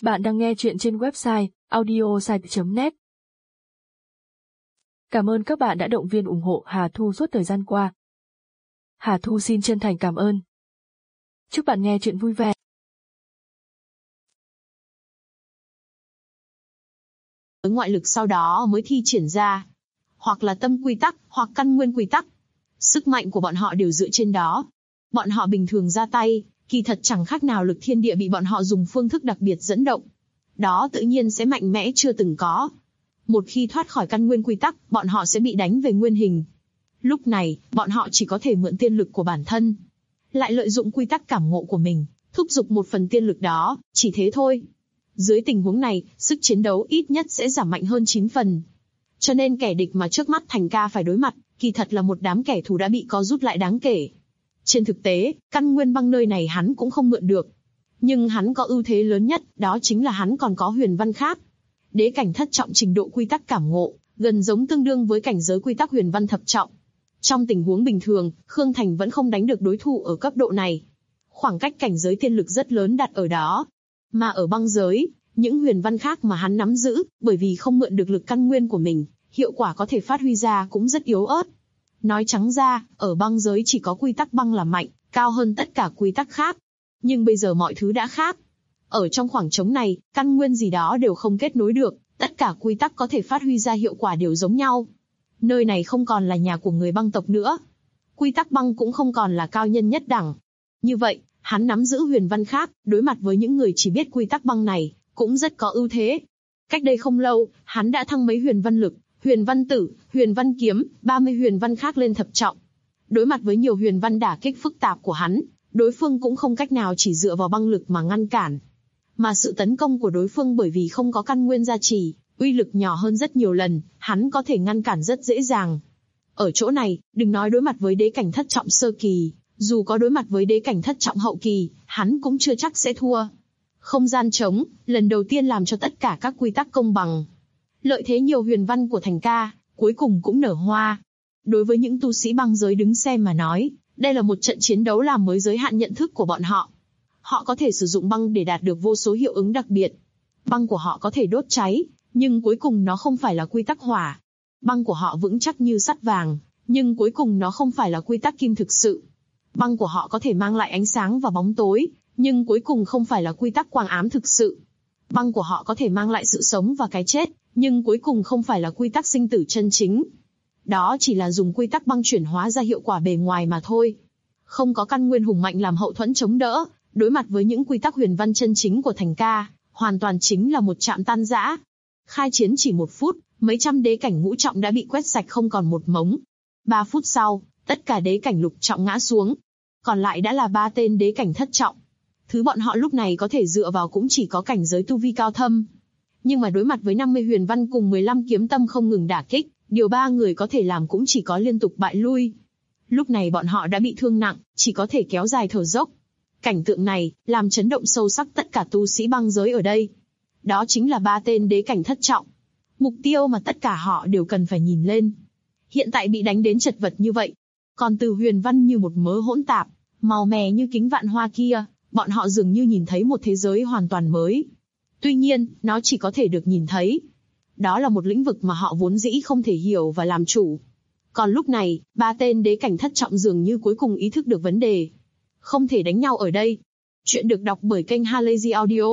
Bạn đang nghe chuyện trên website audiosite.net. Cảm ơn các bạn đã động viên ủng hộ Hà Thu suốt thời gian qua. Hà Thu xin chân thành cảm ơn. Chúc bạn nghe chuyện vui vẻ. Ngoại lực sau đó mới thi triển ra, hoặc là tâm quy tắc, hoặc căn nguyên quy tắc. Sức mạnh của bọn họ đều dựa trên đó. Bọn họ bình thường ra tay, kỳ thật chẳng khác nào lực thiên địa bị bọn họ dùng phương thức đặc biệt dẫn động. Đó tự nhiên sẽ mạnh mẽ chưa từng có. Một khi thoát khỏi căn nguyên quy tắc, bọn họ sẽ bị đánh về nguyên hình. Lúc này, bọn họ chỉ có thể mượn tiên lực của bản thân, lại lợi dụng quy tắc cảm ngộ của mình, thúc giục một phần tiên lực đó, chỉ thế thôi. Dưới tình huống này, sức chiến đấu ít nhất sẽ giảm mạnh hơn 9 phần. Cho nên kẻ địch mà trước mắt Thành Ca phải đối mặt, kỳ thật là một đám kẻ thù đã bị co rút lại đáng kể. Trên thực tế, căn nguyên băng nơi này hắn cũng không mượn được. Nhưng hắn có ưu thế lớn nhất, đó chính là hắn còn có huyền văn khác. Đế cảnh thất trọng trình độ quy tắc cảm ngộ, gần giống tương đương với cảnh giới quy tắc huyền văn thập trọng. Trong tình huống bình thường, Khương Thành vẫn không đánh được đối thủ ở cấp độ này. Khoảng cách cảnh giới tiên lực rất lớn đặt ở đó. Mà ở băng giới, những huyền văn khác mà hắn nắm giữ, bởi vì không mượn được lực căn nguyên của mình, hiệu quả có thể phát huy ra cũng rất yếu ớt. Nói trắng ra, ở băng giới chỉ có quy tắc băng là mạnh, cao hơn tất cả quy tắc khác. Nhưng bây giờ mọi thứ đã khác. Ở trong khoảng trống này, căn nguyên gì đó đều không kết nối được, tất cả quy tắc có thể phát huy ra hiệu quả đều giống nhau. Nơi này không còn là nhà của người băng tộc nữa. Quy tắc băng cũng không còn là cao nhân nhất đẳng. Như vậy, hắn nắm giữ huyền văn khác, đối mặt với những người chỉ biết quy tắc băng này, cũng rất có ưu thế. Cách đây không lâu, hắn đã thăng mấy huyền văn lực, huyền văn tử, huyền văn kiếm, 30 huyền văn khác lên thập trọng. Đối mặt với nhiều huyền văn đả kích phức tạp của hắn, đối phương cũng không cách nào chỉ dựa vào băng lực mà ngăn cản. Mà sự tấn công của đối phương bởi vì không có căn nguyên gia trì, uy lực nhỏ hơn rất nhiều lần, hắn có thể ngăn cản rất dễ dàng. Ở chỗ này, đừng nói đối mặt với đế cảnh thất trọng sơ kỳ, dù có đối mặt với đế cảnh thất trọng hậu kỳ, hắn cũng chưa chắc sẽ thua. Không gian trống, lần đầu tiên làm cho tất cả các quy tắc công bằng. Lợi thế nhiều huyền văn của Thành Ca, cuối cùng cũng nở hoa. Đối với những tu sĩ băng giới đứng xem mà nói, đây là một trận chiến đấu làm mới giới hạn nhận thức của bọn họ. Họ có thể sử dụng băng để đạt được vô số hiệu ứng đặc biệt. Băng của họ có thể đốt cháy, nhưng cuối cùng nó không phải là quy tắc hỏa. Băng của họ vững chắc như sắt vàng, nhưng cuối cùng nó không phải là quy tắc kim thực sự. Băng của họ có thể mang lại ánh sáng và bóng tối, nhưng cuối cùng không phải là quy tắc quang ám thực sự. Băng của họ có thể mang lại sự sống và cái chết, nhưng cuối cùng không phải là quy tắc sinh tử chân chính. Đó chỉ là dùng quy tắc băng chuyển hóa ra hiệu quả bề ngoài mà thôi. Không có căn nguyên hùng mạnh làm hậu thuẫn chống đỡ, đối mặt với những quy tắc huyền văn chân chính của Thành Ca, hoàn toàn chính là một chạm tan rã. Khai chiến chỉ 1 phút, mấy trăm đế cảnh ngũ trọng đã bị quét sạch không còn một mống. 3 phút sau, tất cả đế cảnh lục trọng ngã xuống. Còn lại đã là 3 tên đế cảnh thất trọng. Thứ bọn họ lúc này có thể dựa vào cũng chỉ có cảnh giới tu vi cao thâm. Nhưng mà đối mặt với 50 huyền văn cùng 15 kiếm tâm không ngừng đả kích, điều 3 người có thể làm cũng chỉ có liên tục bại lui. Lúc này bọn họ đã bị thương nặng, chỉ có thể kéo dài thở dốc. Cảnh tượng này, làm chấn động sâu sắc tất cả tu sĩ băng giới ở đây. Đó chính là 3 tên đế cảnh thất trọng. Mục tiêu mà tất cả họ đều cần phải nhìn lên. Hiện tại bị đánh đến chật vật như vậy. Còn từ huyền văn như một mớ hỗn tạp, màu mè như kính vạn hoa kia, bọn họ dường như nhìn thấy một thế giới hoàn toàn mới. Tuy nhiên, nó chỉ có thể được nhìn thấy. Đó là một lĩnh vực mà họ vốn dĩ không thể hiểu và làm chủ. Còn lúc này, 3 tên đế cảnh thất trọng dường như cuối cùng ý thức được vấn đề. Không thể đánh nhau ở đây. Chuyện được đọc bởi kênh Halazy Audio.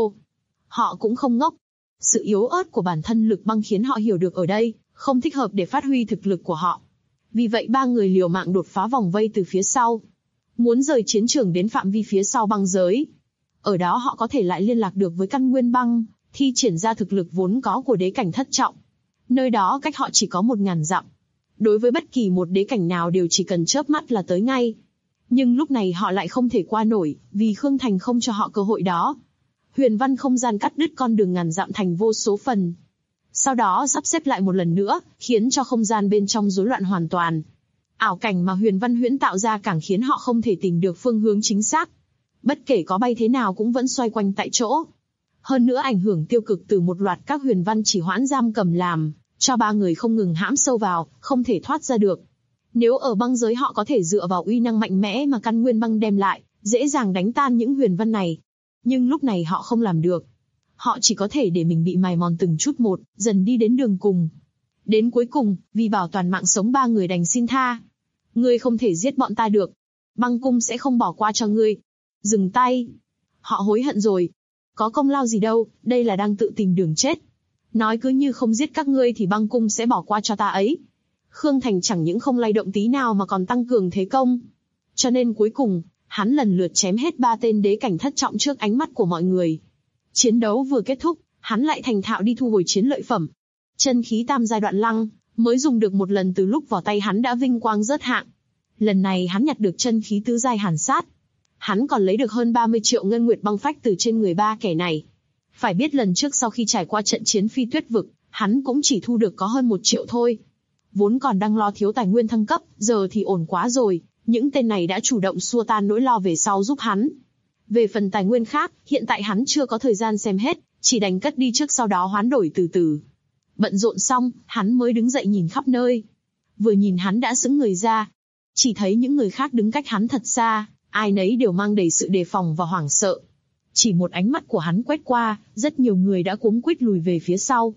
Họ cũng không ngốc. Sự yếu ớt của bản thân lực băng khiến họ hiểu được ở đây, không thích hợp để phát huy thực lực của họ. Vì vậy 3 người liều mạng đột phá vòng vây từ phía sau. Muốn rời chiến trường đến phạm vi phía sau băng giới. Ở đó họ có thể lại liên lạc được với căn nguyên băng, thi triển ra thực lực vốn có của đế cảnh thất trọng. Nơi đó cách họ chỉ có 1000 dặm. Đối với bất kỳ một đế cảnh nào đều chỉ cần chớp mắt là tới ngay. Nhưng lúc này họ lại không thể qua nổi, vì Khương Thành không cho họ cơ hội đó. Huyền văn không gian cắt đứt con đường ngàn dặm thành vô số phần. Sau đó sắp xếp lại một lần nữa, khiến cho không gian bên trong rối loạn hoàn toàn. Ảo cảnh mà huyền văn huyễn tạo ra càng khiến họ không thể tìm được phương hướng chính xác. Bất kể có bay thế nào cũng vẫn xoay quanh tại chỗ. Hơn nữa ảnh hưởng tiêu cực từ một loạt các huyền văn chỉ hoãn giam cầm làm cho 3 người không ngừng hãm sâu vào, không thể thoát ra được. Nếu ở băng giới họ có thể dựa vào uy năng mạnh mẽ mà căn nguyên băng đem lại, dễ dàng đánh tan những huyền văn này. Nhưng lúc này họ không làm được. Họ chỉ có thể để mình bị mài mòn từng chút một, dần đi đến đường cùng. Đến cuối cùng, vì bảo toàn mạng sống ba người đành xin tha. Ngươi không thể giết bọn ta được. Băng cung sẽ không bỏ qua cho ngươi. Dừng tay. Họ hối hận rồi. Có công lao gì đâu, đây là đang tự tìm đường chết. Nói cứ như không giết các ngươi thì băng cung sẽ bỏ qua cho ta ấy. Khương Thành chẳng những không lay động tí nào mà còn tăng cường thế công. Cho nên cuối cùng, hắn lần lượt chém hết 3 tên đế cảnh thất trọng trước ánh mắt của mọi người. Chiến đấu vừa kết thúc, hắn lại thành thạo đi thu hồi chiến lợi phẩm. Chân khí tam giai đoạn lăng, mới dùng được một lần từ lúc vào tay hắn đã vinh quang rớt hạng. Lần này hắn nhặt được chân khí tứ giai hàn sát. Hắn còn lấy được hơn 30 triệu ngân nguyệt băng phách từ trên người ba kẻ này. Phải biết lần trước sau khi trải qua trận chiến phi tuyết vực, hắn cũng chỉ thu được có hơn 1 triệu thôi. Vốn còn đang lo thiếu tài nguyên thăng cấp, giờ thì ổn quá rồi, những tên này đã chủ động xua tan nỗi lo về sau giúp hắn. Về phần tài nguyên khác, hiện tại hắn chưa có thời gian xem hết, chỉ đành cất đi trước sau đó hoán đổi từ từ. Bận rộn xong, hắn mới đứng dậy nhìn khắp nơi. Vừa nhìn hắn đã sững người ra. Chỉ thấy những người khác đứng cách hắn thật xa, ai nấy đều mang đầy sự đề phòng và hoảng sợ. Chỉ một ánh mắt của hắn quét qua, rất nhiều người đã cuống quýt lùi về phía sau.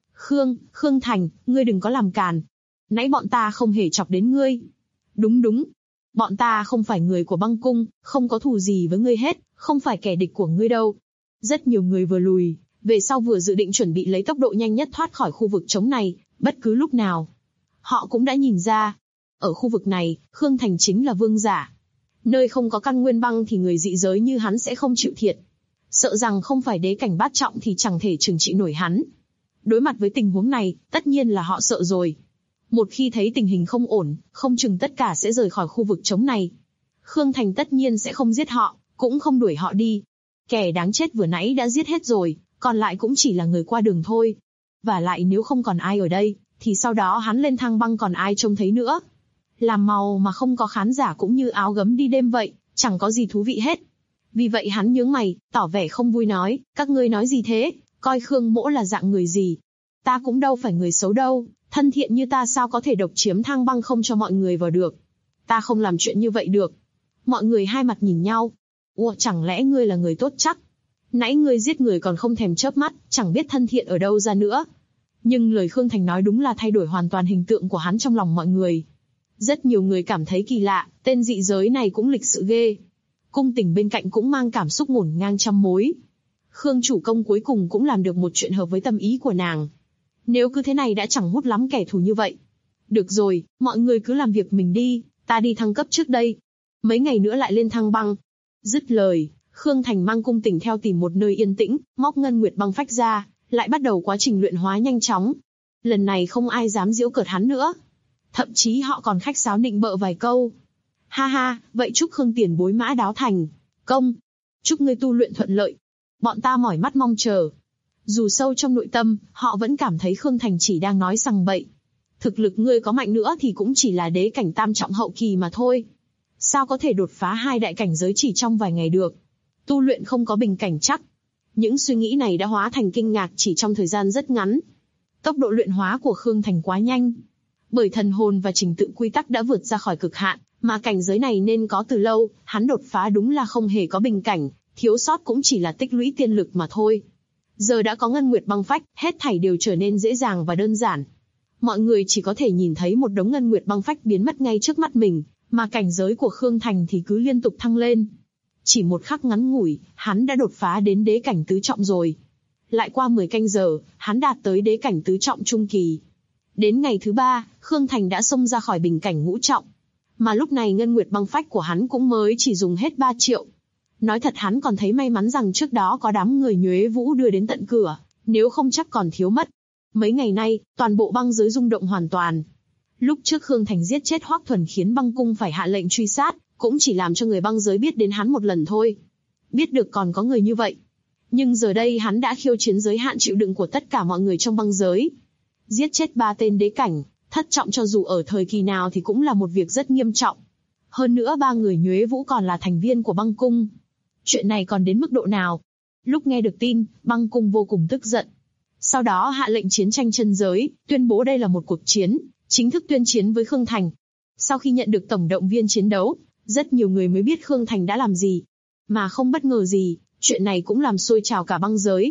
Khương Thành, ngươi đừng có làm càn. Nãy bọn ta không hề chọc đến ngươi. Đúng. Bọn ta không phải người của băng cung, không có thù gì với ngươi hết, không phải kẻ địch của ngươi đâu. Rất nhiều người vừa lùi, về sau vừa dự định chuẩn bị lấy tốc độ nhanh nhất thoát khỏi khu vực trống này, bất cứ lúc nào. Họ cũng đã nhìn ra. Ở khu vực này, Khương Thành chính là vương giả. Nơi không có căn nguyên băng thì người dị giới như hắn sẽ không chịu thiệt. Sợ rằng không phải đế cảnh bát trọng thì chẳng thể trừng trị nổi hắn. Đối mặt với tình huống này, tất nhiên là họ sợ rồi. Một khi thấy tình hình không ổn, không chừng tất cả sẽ rời khỏi khu vực trống này. Khương Thành tất nhiên sẽ không giết họ, cũng không đuổi họ đi. Kẻ đáng chết vừa nãy đã giết hết rồi, còn lại cũng chỉ là người qua đường thôi. Và lại nếu không còn ai ở đây, thì sau đó hắn lên thang băng còn ai trông thấy nữa. Làm màu mà không có khán giả cũng như áo gấm đi đêm vậy, chẳng có gì thú vị hết. Vì vậy hắn nhướng mày, tỏ vẻ không vui nói, các ngươi nói gì thế, coi Khương Mỗ là dạng người gì. Ta cũng đâu phải người xấu đâu, thân thiện như ta sao có thể độc chiếm thang băng không cho mọi người vào được. Ta không làm chuyện như vậy được. Mọi người hai mặt nhìn nhau. Ủa, chẳng lẽ ngươi là người tốt chắc? Nãy ngươi giết người còn không thèm chớp mắt, chẳng biết thân thiện ở đâu ra nữa. Nhưng lời Khương Thành nói đúng là thay đổi hoàn toàn hình tượng của hắn trong lòng mọi người. Rất nhiều người cảm thấy kỳ lạ, tên dị giới này cũng lịch sự ghê. Cung Tình bên cạnh cũng mang cảm xúc ngổn ngang trăm mối. Khương chủ công cuối cùng cũng làm được một chuyện hợp với tâm ý của nàng. Nếu cứ thế này đã chẳng hút lắm kẻ thù như vậy. Được rồi, mọi người cứ làm việc mình đi, ta đi thăng cấp trước đây. Mấy ngày nữa lại lên thăng băng. Dứt lời, Khương Thành mang Cung Tình theo tìm một nơi yên tĩnh, móc ngân nguyệt băng phách ra, lại bắt đầu quá trình luyện hóa nhanh chóng. Lần này không ai dám giễu cợt hắn nữa. Thậm chí họ còn khách sáo nịnh bợ vài câu. Ha ha, vậy chúc Khương tiền bối mã đáo thành công. Chúc ngươi tu luyện thuận lợi. Bọn ta mỏi mắt mong chờ. Dù sâu trong nội tâm, họ vẫn cảm thấy Khương Thành chỉ đang nói sằng bậy. Thực lực ngươi có mạnh nữa thì cũng chỉ là đế cảnh tam trọng hậu kỳ mà thôi. Sao có thể đột phá 2 đại cảnh giới chỉ trong vài ngày được? Tu luyện không có bình cảnh chắc. Những suy nghĩ này đã hóa thành kinh ngạc chỉ trong thời gian rất ngắn. Tốc độ luyện hóa của Khương Thành quá nhanh. Bởi thần hồn và trình tự quy tắc đã vượt ra khỏi cực hạn, mà cảnh giới này nên có từ lâu, hắn đột phá đúng là không hề có bình cảnh, thiếu sót cũng chỉ là tích lũy tiên lực mà thôi. Giờ đã có ngân nguyệt băng phách, hết thảy đều trở nên dễ dàng và đơn giản. Mọi người chỉ có thể nhìn thấy một đống ngân nguyệt băng phách biến mất ngay trước mắt mình, mà cảnh giới của Khương Thành thì cứ liên tục thăng lên. Chỉ một khắc ngắn ngủi, hắn đã đột phá đến đế cảnh tứ trọng rồi. Lại qua 10 canh giờ, hắn đạt tới đế cảnh tứ trọng trung kỳ. Đến ngày thứ 3, Khương Thành đã xông ra khỏi bình cảnh ngũ trọng. Mà lúc này ngân nguyệt băng phách của hắn cũng mới chỉ dùng hết 3 triệu. Nói thật hắn còn thấy may mắn rằng trước đó có đám người Nhuế Vũ đưa đến tận cửa, nếu không chắc còn thiếu mất. Mấy ngày nay, toàn bộ băng giới rung động hoàn toàn. Lúc trước Khương Thành giết chết Hoắc Thuần khiến băng cung phải hạ lệnh truy sát, cũng chỉ làm cho người băng giới biết đến hắn một lần thôi. Biết được còn có người như vậy. Nhưng giờ đây hắn đã khiêu chiến giới hạn chịu đựng của tất cả mọi người trong băng giới. Giết chết 3 tên đế cảnh, thất trọng cho dù ở thời kỳ nào thì cũng là một việc rất nghiêm trọng. Hơn nữa 3 người Nhuế Vũ còn là thành viên của băng cung. Chuyện này còn đến mức độ nào? Lúc nghe được tin, băng cung vô cùng tức giận. Sau đó hạ lệnh chiến tranh chân giới, tuyên bố đây là một cuộc chiến, chính thức tuyên chiến với Khương Thành. Sau khi nhận được tổng động viên chiến đấu, rất nhiều người mới biết Khương Thành đã làm gì. Mà không bất ngờ gì, chuyện này cũng làm sôi trào cả băng giới.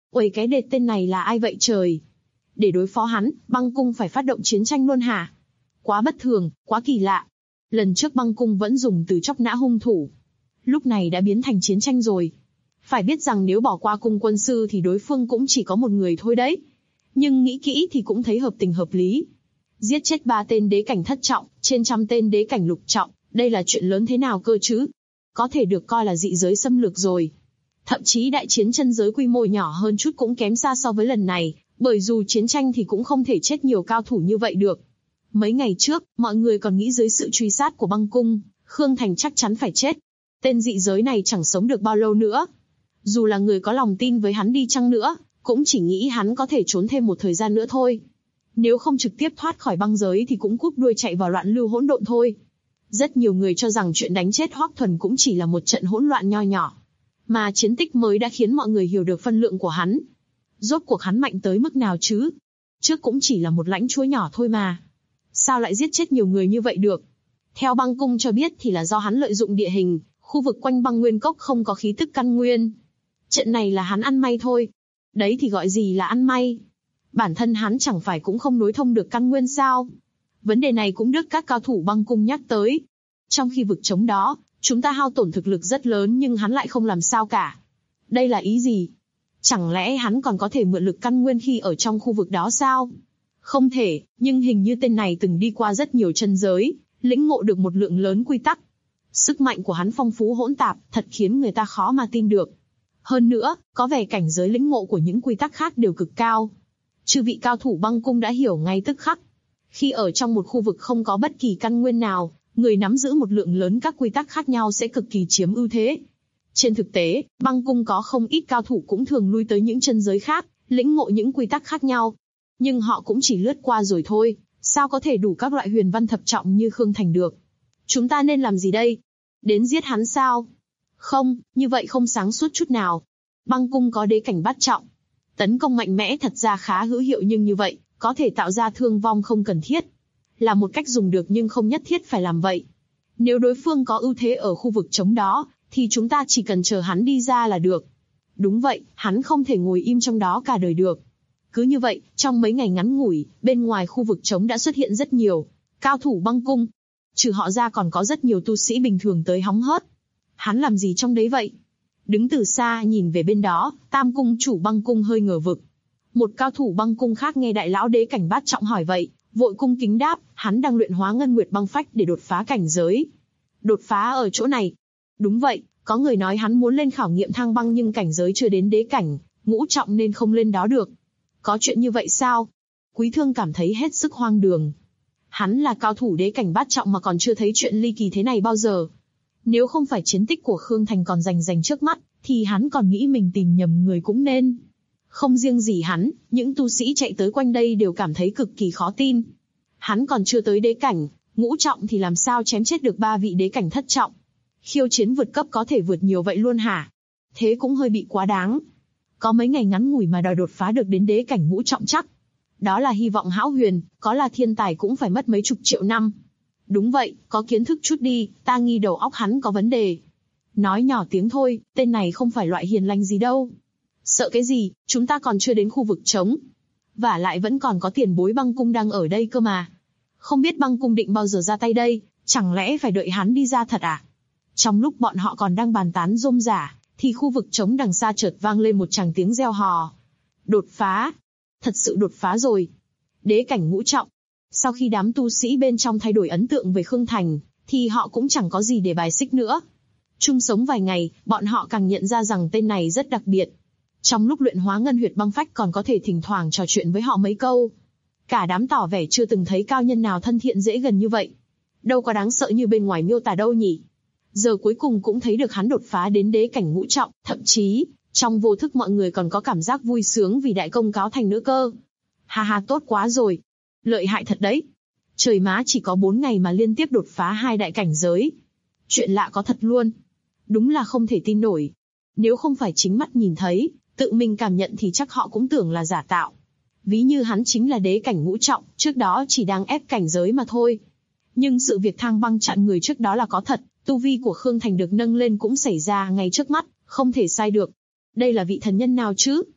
Uầy, cái đệt tên này là ai vậy trời? Để đối phó hắn, băng cung phải phát động chiến tranh luôn hả? Quá bất thường, quá kỳ lạ. Lần trước băng cung vẫn dùng từ chóc nã hung thủ. Lúc này đã biến thành chiến tranh rồi. Phải biết rằng nếu bỏ qua cung quân sư thì đối phương cũng chỉ có một người thôi đấy. Nhưng nghĩ kỹ thì cũng thấy hợp tình hợp lý. Giết chết 3 tên đế cảnh thất trọng, trên 100 tên đế cảnh lục trọng, đây là chuyện lớn thế nào cơ chứ? Có thể được coi là dị giới xâm lược rồi. Thậm chí đại chiến chân giới quy mô nhỏ hơn chút cũng kém xa so với lần này, bởi dù chiến tranh thì cũng không thể chết nhiều cao thủ như vậy được. Mấy ngày trước, mọi người còn nghĩ dưới sự truy sát của băng cung, Khương Thành chắc chắn phải chết. Tên dị giới này chẳng sống được bao lâu nữa. Dù là người có lòng tin với hắn đi chăng nữa, cũng chỉ nghĩ hắn có thể trốn thêm một thời gian nữa thôi. Nếu không trực tiếp thoát khỏi băng giới thì cũng cúp đuôi chạy vào loạn lưu hỗn độn thôi. Rất nhiều người cho rằng chuyện đánh chết Hoắc Thuần cũng chỉ là một trận hỗn loạn nho nhỏ. Mà chiến tích mới đã khiến mọi người hiểu được phân lượng của hắn. Rốt cuộc hắn mạnh tới mức nào chứ? Trước cũng chỉ là một lãnh chúa nhỏ thôi mà. Sao lại giết chết nhiều người như vậy được? Theo băng cung cho biết thì là do hắn lợi dụng địa hình, khu vực quanh băng nguyên cốc không có khí tức căn nguyên. Trận này là hắn ăn may thôi. Đấy thì gọi gì là ăn may? Bản thân hắn chẳng phải cũng không nối thông được căn nguyên sao? Vấn đề này cũng được các cao thủ băng cung nhắc tới. Trong khi vực chống đó, chúng ta hao tổn thực lực rất lớn nhưng hắn lại không làm sao cả. Đây là ý gì? Chẳng lẽ hắn còn có thể mượn lực căn nguyên khi ở trong khu vực đó sao? Không thể, nhưng hình như tên này từng đi qua rất nhiều chân giới, lĩnh ngộ được một lượng lớn quy tắc. Sức mạnh của hắn phong phú hỗn tạp, thật khiến người ta khó mà tin được. Hơn nữa, có vẻ cảnh giới lĩnh ngộ của những quy tắc khác đều cực cao. Chư vị cao thủ băng cung đã hiểu ngay tức khắc. Khi ở trong một khu vực không có bất kỳ căn nguyên nào, người nắm giữ một lượng lớn các quy tắc khác nhau sẽ cực kỳ chiếm ưu thế. Trên thực tế, băng cung có không ít cao thủ cũng thường lui tới những chân giới khác, lĩnh ngộ những quy tắc khác nhau. Nhưng họ cũng chỉ lướt qua rồi thôi, sao có thể đủ các loại huyền văn thập trọng như Khương Thành được. Chúng ta nên làm gì đây? Đến giết hắn sao? Không, như vậy không sáng suốt chút nào. Băng cung có đế cảnh bát trọng. Tấn công mạnh mẽ thật ra khá hữu hiệu nhưng như vậy, có thể tạo ra thương vong không cần thiết. Là một cách dùng được nhưng không nhất thiết phải làm vậy. Nếu đối phương có ưu thế ở khu vực trống đó, thì chúng ta chỉ cần chờ hắn đi ra là được. Đúng vậy, hắn không thể ngồi im trong đó cả đời được. Cứ như vậy, trong mấy ngày ngắn ngủi, bên ngoài khu vực trống đã xuất hiện rất nhiều cao thủ băng cung. Trừ họ ra còn có rất nhiều tu sĩ bình thường tới hóng hớt. Hắn làm gì trong đấy vậy? Đứng từ xa nhìn về bên đó, Tam cung chủ băng cung hơi ngờ vực. Một cao thủ băng cung khác nghe đại lão đế cảnh bát trọng hỏi vậy, vội cung kính đáp, hắn đang luyện hóa ngân nguyệt băng phách để đột phá cảnh giới. Đột phá ở chỗ này? Đúng vậy, có người nói hắn muốn lên khảo nghiệm thang băng nhưng cảnh giới chưa đến đế cảnh, ngũ trọng nên không lên đó được. Có chuyện như vậy sao? Quý Thương cảm thấy hết sức hoang đường. Hắn là cao thủ đế cảnh bát trọng mà còn chưa thấy chuyện ly kỳ thế này bao giờ. Nếu không phải chiến tích của Khương Thành còn rành trước mắt, thì hắn còn nghĩ mình tìm nhầm người cũng nên. Không riêng gì hắn, những tu sĩ chạy tới quanh đây đều cảm thấy cực kỳ khó tin. Hắn còn chưa tới đế cảnh, ngũ trọng thì làm sao chém chết được 3 vị đế cảnh thất trọng. Khiêu chiến vượt cấp có thể vượt nhiều vậy luôn hả? Thế cũng hơi bị quá đáng. Có mấy ngày ngắn ngủi mà đòi đột phá được đến đế cảnh ngũ trọng chắc. Đó là hy vọng hão huyền, có là thiên tài cũng phải mất mấy chục triệu năm. Đúng vậy, có kiến thức chút đi, ta nghi đầu óc hắn có vấn đề. Nói nhỏ tiếng thôi, tên này không phải loại hiền lành gì đâu. Sợ cái gì, chúng ta còn chưa đến khu vực trống. Vả lại vẫn còn có tiền bối băng cung đang ở đây cơ mà. Không biết băng cung định bao giờ ra tay đây, chẳng lẽ phải đợi hắn đi ra thật à? Trong lúc bọn họ còn đang bàn tán rôm rả, thì khu vực trống đằng xa chợt vang lên một tràng tiếng reo hò. Đột phá! Thật sự đột phá rồi. Đế cảnh ngũ trọng. Sau khi đám tu sĩ bên trong thay đổi ấn tượng về Khương Thành, thì họ cũng chẳng có gì để bài xích nữa. Chung sống vài ngày, bọn họ càng nhận ra rằng tên này rất đặc biệt. Trong lúc luyện hóa ngân huyệt băng phách còn có thể thỉnh thoảng trò chuyện với họ mấy câu. Cả đám tỏ vẻ chưa từng thấy cao nhân nào thân thiện dễ gần như vậy. Đâu có đáng sợ như bên ngoài miêu tả đâu nhỉ. Giờ cuối cùng cũng thấy được hắn đột phá đến đế cảnh ngũ trọng, thậm chí, trong vô thức mọi người còn có cảm giác vui sướng vì đại công cáo thành nữa cơ. Ha ha, tốt quá rồi. Lợi hại thật đấy. Trời má, chỉ có 4 ngày mà liên tiếp đột phá 2 đại cảnh giới. Chuyện lạ có thật luôn. Đúng là không thể tin nổi. Nếu không phải chính mắt nhìn thấy, tự mình cảm nhận thì chắc họ cũng tưởng là giả tạo. Ví như hắn chính là đế cảnh ngũ trọng, trước đó chỉ đang ép cảnh giới mà thôi. Nhưng sự việc thang băng chặn người trước đó là có thật, tu vi của Khương Thành được nâng lên cũng xảy ra ngay trước mắt, không thể sai được. Đây là vị thần nhân nào chứ?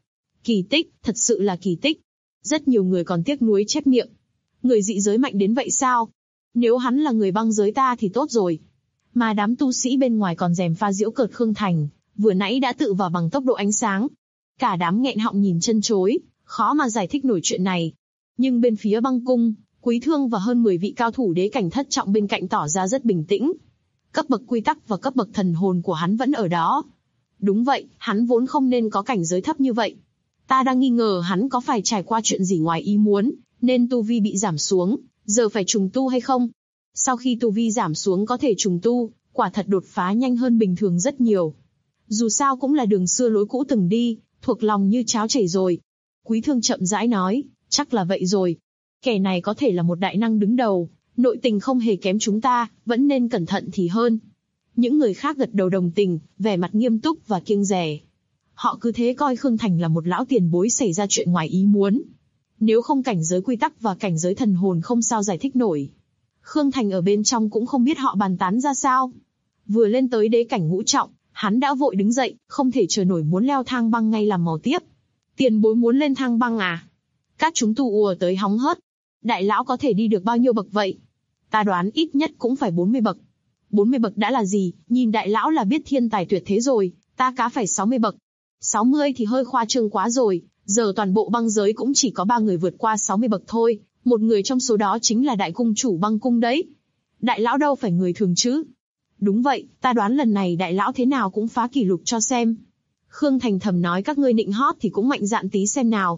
Kỳ tích, thật sự là kỳ tích. Rất nhiều người còn tiếc nuối chép miệng. Người dị giới mạnh đến vậy sao? Nếu hắn là người băng giới ta thì tốt rồi. Mà đám tu sĩ bên ngoài còn gièm pha giễu cợt Khương Thành, vừa nãy đã tự vào bằng tốc độ ánh sáng. Cả đám nghẹn họng nhìn chân chối, khó mà giải thích nổi chuyện này. Nhưng bên phía băng cung, Quý Thương và hơn 10 vị cao thủ đế cảnh thất trọng bên cạnh tỏ ra rất bình tĩnh. Cấp bậc quy tắc và cấp bậc thần hồn của hắn vẫn ở đó. Đúng vậy, hắn vốn không nên có cảnh giới thấp như vậy. Ta đang nghi ngờ hắn có phải trải qua chuyện gì ngoài ý muốn, nên tu vi bị giảm xuống, giờ phải trùng tu hay không? Sau khi tu vi giảm xuống có thể trùng tu, quả thật đột phá nhanh hơn bình thường rất nhiều. Dù sao cũng là đường xưa lối cũ từng đi, thuộc lòng như cháo chảy rồi. Quý Thương chậm rãi nói, chắc là vậy rồi. Kẻ này có thể là một đại năng đứng đầu, nội tình không hề kém chúng ta, vẫn nên cẩn thận thì hơn. Những người khác gật đầu đồng tình, vẻ mặt nghiêm túc và kiêng dè. Họ cứ thế coi Khương Thành là một lão tiền bối xảy ra chuyện ngoài ý muốn. Nếu không cảnh giới quy tắc và cảnh giới thần hồn không sao giải thích nổi. Khương Thành ở bên trong cũng không biết họ bàn tán ra sao. Vừa lên tới đế cảnh ngũ trọng, hắn đã vội đứng dậy, không thể chờ nổi muốn leo thang băng ngay làm màu tiếp. Tiền bối muốn lên thang băng à? Các chúng tu ùa tới hóng hớt. Đại lão có thể đi được bao nhiêu bậc vậy? Ta đoán ít nhất cũng phải 40 bậc. 40 bậc đã là gì, nhìn đại lão là biết thiên tài tuyệt thế rồi, ta cá phải 60 bậc. 60 thì hơi khoa trương quá rồi, giờ toàn bộ băng giới cũng chỉ có 3 người vượt qua 60 bậc thôi, một người trong số đó chính là đại cung chủ băng cung đấy. Đại lão đâu phải người thường chứ? Đúng vậy, ta đoán lần này đại lão thế nào cũng phá kỷ lục cho xem. Khương Thành thầm nói các ngươi nịnh hót thì cũng mạnh dạn tí xem nào.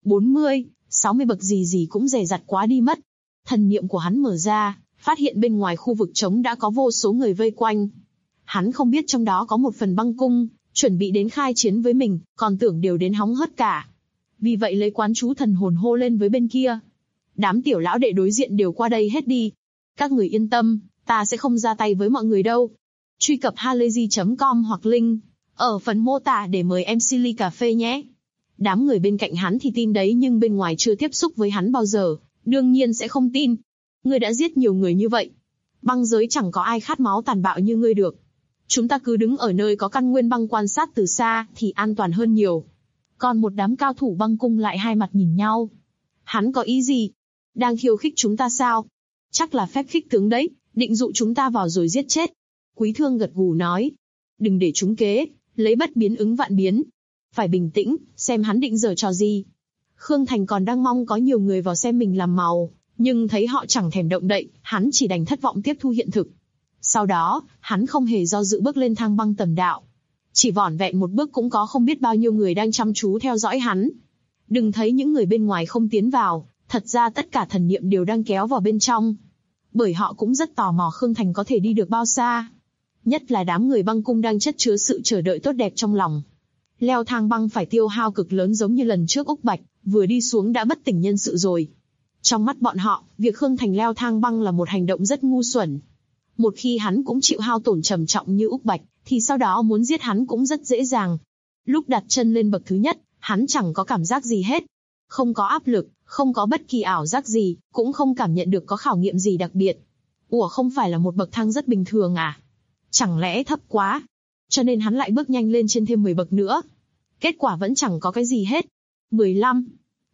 40, 60 bậc gì gì cũng dè dặt quá đi mất. Thần niệm của hắn mở ra, phát hiện bên ngoài khu vực trống đã có vô số người vây quanh. Hắn không biết trong đó có một phần băng cung, chuẩn bị đến khai chiến với mình, còn tưởng đều đến hóng hớt cả. Vì vậy lấy quán chú thần hồn hô lên với bên kia. Đám tiểu lão đệ đối diện đều qua đây hết đi. Các người yên tâm, ta sẽ không ra tay với mọi người đâu. Truy cập halayzi.com hoặc link ở phần mô tả để mời MC ly cà phê nhé. Đám người bên cạnh hắn thì tin đấy nhưng bên ngoài chưa tiếp xúc với hắn bao giờ, đương nhiên sẽ không tin. Ngươi đã giết nhiều người như vậy. Băng giới chẳng có ai khát máu tàn bạo như ngươi được. Chúng ta cứ đứng ở nơi có căn nguyên băng quan sát từ xa thì an toàn hơn nhiều. Còn một đám cao thủ băng cung lại hai mặt nhìn nhau. Hắn có ý gì? Đang khiêu khích chúng ta sao? Chắc là phép khích tướng đấy, định dụ chúng ta vào rồi giết chết. Quý Thương gật gù nói. Đừng để trúng kế, lấy bất biến ứng vạn biến. Phải bình tĩnh, xem hắn định giở trò gì. Khương Thành còn đang mong có nhiều người vào xem mình làm màu, nhưng thấy họ chẳng thèm động đậy, hắn chỉ đành thất vọng tiếp thu hiện thực. Sau đó, hắn không hề do dự bước lên thang băng tầm đạo. Chỉ vỏn vẹn một bước cũng có không biết bao nhiêu người đang chăm chú theo dõi hắn. Đừng thấy những người bên ngoài không tiến vào, thật ra tất cả thần niệm đều đang kéo vào bên trong. Bởi họ cũng rất tò mò Khương Thành có thể đi được bao xa. Nhất là đám người băng cung đang chất chứa sự chờ đợi tốt đẹp trong lòng. Leo thang băng phải tiêu hao cực lớn giống như lần trước Úc Bạch, vừa đi xuống đã bất tỉnh nhân sự rồi. Trong mắt bọn họ, việc Khương Thành leo thang băng là một hành động rất ngu xuẩn. Một khi hắn cũng chịu hao tổn trầm trọng như Úc Bạch, thì sau đó muốn giết hắn cũng rất dễ dàng. Lúc đặt chân lên bậc thứ nhất, hắn chẳng có cảm giác gì hết. Không có áp lực, không có bất kỳ ảo giác gì, cũng không cảm nhận được có khảo nghiệm gì đặc biệt. Ủa không phải là một bậc thang rất bình thường à? Chẳng lẽ thấp quá? Cho nên hắn lại bước nhanh lên trên thêm 10 bậc nữa. Kết quả vẫn chẳng có cái gì hết. 15,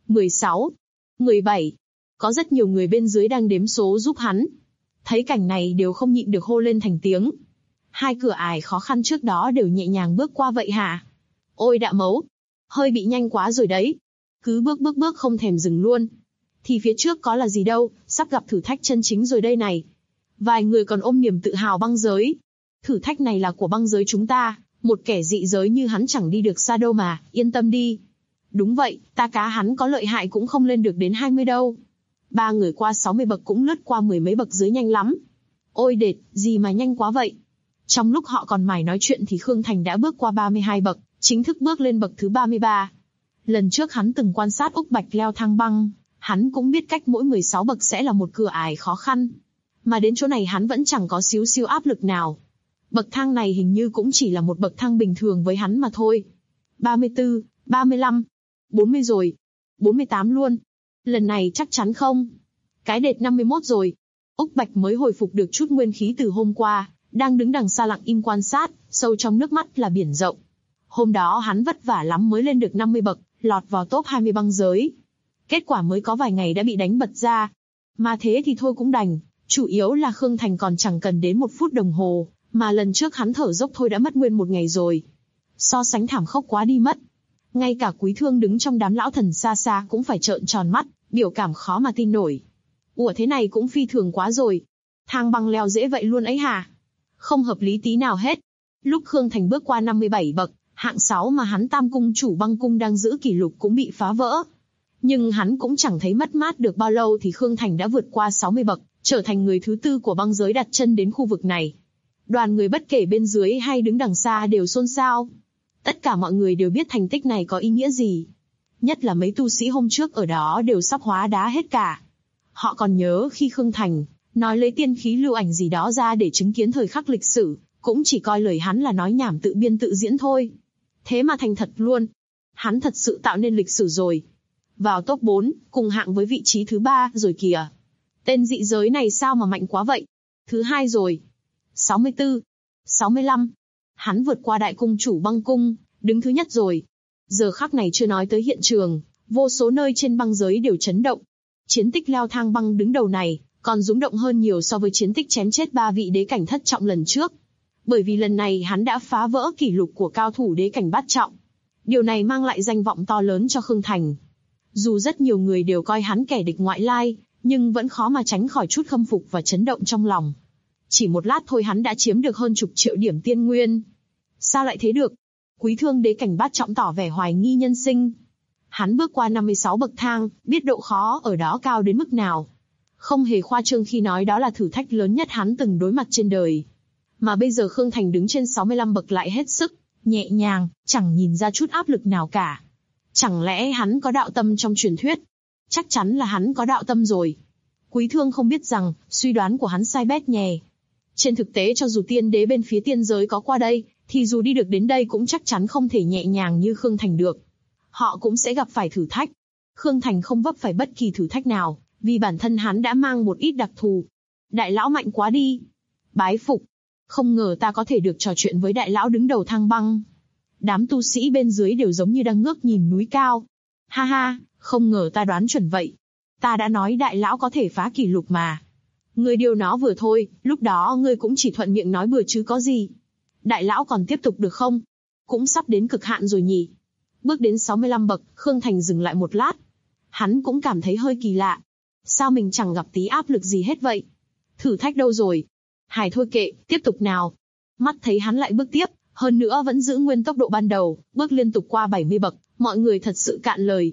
16, 17. Có rất nhiều người bên dưới đang đếm số giúp hắn. Thấy cảnh này đều không nhịn được hô lên thành tiếng. Hai cửa ải khó khăn trước đó đều nhẹ nhàng bước qua vậy hả? Ôi đạ mấu, hơi bị nhanh quá rồi đấy. Cứ bước không thèm dừng luôn. Thì phía trước có là gì đâu, sắp gặp thử thách chân chính rồi đây này. Vài người còn ôm niềm tự hào băng giới. Thử thách này là của băng giới chúng ta, một kẻ dị giới như hắn chẳng đi được xa đâu mà, yên tâm đi. Đúng vậy, ta cá hắn có lợi hại cũng không lên được đến 20 đâu. 3 người qua 60 bậc cũng lướt qua 10 mấy bậc dưới nhanh lắm. Ôi đệt, gì mà nhanh quá vậy. Trong lúc họ còn mải nói chuyện thì Khương Thành đã bước qua 32 bậc, chính thức bước lên bậc thứ 33. Lần trước hắn từng quan sát Úc Bạch leo thang băng, hắn cũng biết cách mỗi 16 bậc sẽ là một cửa ải khó khăn. Mà đến chỗ này hắn vẫn chẳng có xíu xiu áp lực nào. Bậc thang này hình như cũng chỉ là một bậc thang bình thường với hắn mà thôi. 34, 35, 40 rồi. 48 luôn. Lần này chắc chắn không. Cái đệt 51 rồi. Úc Bạch mới hồi phục được chút nguyên khí từ hôm qua, đang đứng đằng xa lặng im quan sát, sâu trong nước mắt là biển rộng. Hôm đó hắn vất vả lắm mới lên được 50 bậc, lọt vào top 20 băng giới. Kết quả mới có vài ngày đã bị đánh bật ra. Mà thế thì thôi cũng đành, chủ yếu là Khương Thành còn chẳng cần đến 1 phút đồng hồ, mà lần trước hắn thở dốc thôi đã mất nguyên 1 ngày rồi. So sánh thảm khốc quá đi mất. Ngay cả Quý Thương đứng trong đám lão thần xa xa cũng phải trợn tròn mắt, biểu cảm khó mà tin nổi. Ủa thế này cũng phi thường quá rồi. Thang băng leo dễ vậy luôn ấy hả? Không hợp lý tí nào hết. Lúc Khương Thành bước qua 57 bậc, hạng 6 mà hắn Tam Cung chủ băng cung đang giữ kỷ lục cũng bị phá vỡ. Nhưng hắn cũng chẳng thấy mất mát được bao lâu thì Khương Thành đã vượt qua 60 bậc, trở thành người thứ 4 của băng giới đặt chân đến khu vực này. Đoàn người bất kể bên dưới hay đứng đằng xa đều xôn xao. Tất cả mọi người đều biết thành tích này có ý nghĩa gì. Nhất là mấy tu sĩ hôm trước ở đó đều sắp hóa đá hết cả. Họ còn nhớ khi Khương Thành nói lấy tiên khí lưu ảnh gì đó ra để chứng kiến thời khắc lịch sử, cũng chỉ coi lời hắn là nói nhảm tự biên tự diễn thôi. Thế mà thành thật luôn. Hắn thật sự tạo nên lịch sử rồi. Vào top 4, cùng hạng với vị trí thứ 3 rồi kìa. Tên dị giới này sao mà mạnh quá vậy? Thứ 2 rồi. 64, 65. Hắn vượt qua đại cung chủ băng cung, đứng thứ nhất rồi. Giờ khắc này chưa nói tới hiện trường, vô số nơi trên băng giới đều chấn động. Chiến tích leo thang băng đứng đầu này, còn rúng động hơn nhiều so với chiến tích chém chết 3 vị đế cảnh thất trọng lần trước. Bởi vì lần này hắn đã phá vỡ kỷ lục của cao thủ đế cảnh bát trọng. Điều này mang lại danh vọng to lớn cho Khương Thành. Dù rất nhiều người đều coi hắn kẻ địch ngoại lai, nhưng vẫn khó mà tránh khỏi chút khâm phục và chấn động trong lòng. Chỉ một lát thôi hắn đã chiếm được hơn chục triệu điểm tiên nguyên. Sao lại thế được? Quý Thương đế cảnh bát trọng tỏ vẻ hoài nghi nhân sinh. Hắn bước qua 56 bậc thang, biết độ khó ở đó cao đến mức nào. Không hề khoa trương khi nói đó là thử thách lớn nhất hắn từng đối mặt trên đời. Mà bây giờ Khương Thành đứng trên 65 bậc lại hết sức, nhẹ nhàng, chẳng nhìn ra chút áp lực nào cả. Chẳng lẽ hắn có đạo tâm trong truyền thuyết? Chắc chắn là hắn có đạo tâm rồi. Quý Thương không biết rằng, suy đoán của hắn sai bét nhè. Trên thực tế cho dù tiên đế bên phía tiên giới có qua đây, thì dù đi được đến đây cũng chắc chắn không thể nhẹ nhàng như Khương Thành được. Họ cũng sẽ gặp phải thử thách. Khương Thành không vấp phải bất kỳ thử thách nào, vì bản thân hắn đã mang một ít đặc thù. Đại lão mạnh quá đi. Bái phục. Không ngờ ta có thể được trò chuyện với đại lão đứng đầu thang băng. Đám tu sĩ bên dưới đều giống như đang ngước nhìn núi cao. Ha ha, không ngờ ta đoán chuẩn vậy. Ta đã nói đại lão có thể phá kỷ lục mà. Ngươi điều nó vừa thôi, lúc đó ngươi cũng chỉ thuận miệng nói bừa chứ có gì. Đại lão còn tiếp tục được không? Cũng sắp đến cực hạn rồi nhỉ. Bước đến 65 bậc, Khương Thành dừng lại một lát. Hắn cũng cảm thấy hơi kỳ lạ. Sao mình chẳng gặp tí áp lực gì hết vậy? Thử thách đâu rồi? Hài thôi kệ, tiếp tục nào. Mắt thấy hắn lại bước tiếp, hơn nữa vẫn giữ nguyên tốc độ ban đầu, bước liên tục qua 70 bậc, mọi người thật sự cạn lời.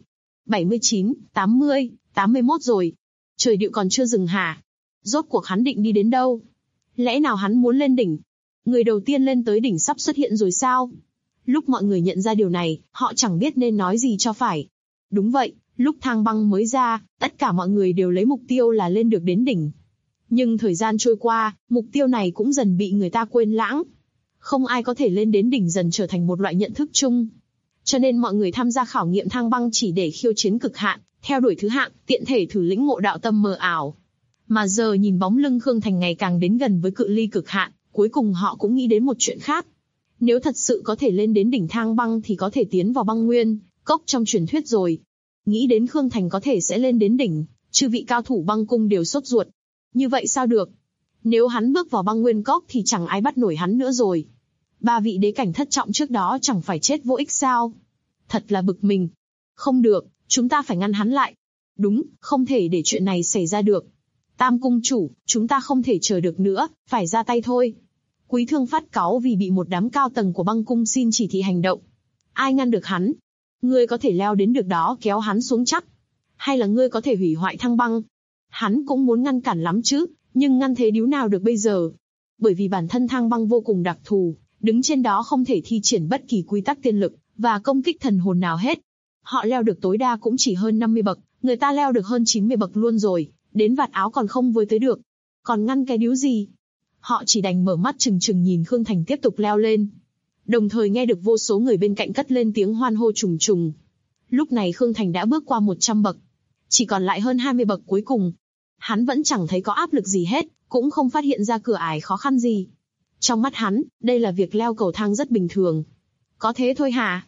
79, 80, 81 rồi. Trời điệu còn chưa dừng hả? Rốt cuộc hắn định đi đến đâu? Lẽ nào hắn muốn lên đỉnh? Người đầu tiên lên tới đỉnh sắp xuất hiện rồi sao? Lúc mọi người nhận ra điều này, họ chẳng biết nên nói gì cho phải. Đúng vậy, lúc thang băng mới ra, tất cả mọi người đều lấy mục tiêu là lên được đến đỉnh. Nhưng thời gian trôi qua, mục tiêu này cũng dần bị người ta quên lãng. Không ai có thể lên đến đỉnh dần trở thành một loại nhận thức chung. Cho nên mọi người tham gia khảo nghiệm thang băng chỉ để khiêu chiến cực hạn, theo đuổi thứ hạng, tiện thể thử lĩnh ngộ đạo tâm mờ ảo. Mà giờ nhìn bóng lưng Khương Thành ngày càng đến gần với cự ly cực hạn, cuối cùng họ cũng nghĩ đến một chuyện khác. Nếu thật sự có thể lên đến đỉnh thang băng thì có thể tiến vào băng nguyên, cốc trong truyền thuyết rồi. Nghĩ đến Khương Thành có thể sẽ lên đến đỉnh, chư vị cao thủ băng cung đều sốt ruột. Như vậy sao được? Nếu hắn bước vào băng nguyên cốc thì chẳng ai bắt nổi hắn nữa rồi. 3 vị đế cảnh thất trọng trước đó chẳng phải chết vô ích sao? Thật là bực mình. Không được, chúng ta phải ngăn hắn lại. Đúng, không thể để chuyện này xảy ra được. Tam cung chủ, chúng ta không thể chờ được nữa, phải ra tay thôi. Quý Thương phát cáu vì bị một đám cao tầng của băng cung xin chỉ thị hành động. Ai ngăn được hắn? Ngươi có thể leo đến được đó kéo hắn xuống chắc. Hay là ngươi có thể hủy hoại thang băng? Hắn cũng muốn ngăn cản lắm chứ, nhưng ngăn thế điếu nào được bây giờ? Bởi vì bản thân thang băng vô cùng đặc thù, đứng trên đó không thể thi triển bất kỳ quy tắc tiên lực và công kích thần hồn nào hết. Họ leo được tối đa cũng chỉ hơn 50 bậc, người ta leo được hơn 90 bậc luôn rồi, đến vạt áo còn không với tới được. Còn ngăn cái điếu gì? Họ chỉ đành mở mắt trừng trừng nhìn Khương Thành tiếp tục leo lên. Đồng thời nghe được vô số người bên cạnh cất lên tiếng hoan hô trùng trùng. Lúc này Khương Thành đã bước qua 100 bậc. Chỉ còn lại hơn 20 bậc cuối cùng. Hắn vẫn chẳng thấy có áp lực gì hết, cũng không phát hiện ra cửa ải khó khăn gì. Trong mắt hắn, đây là việc leo cầu thang rất bình thường. Có thế thôi hả?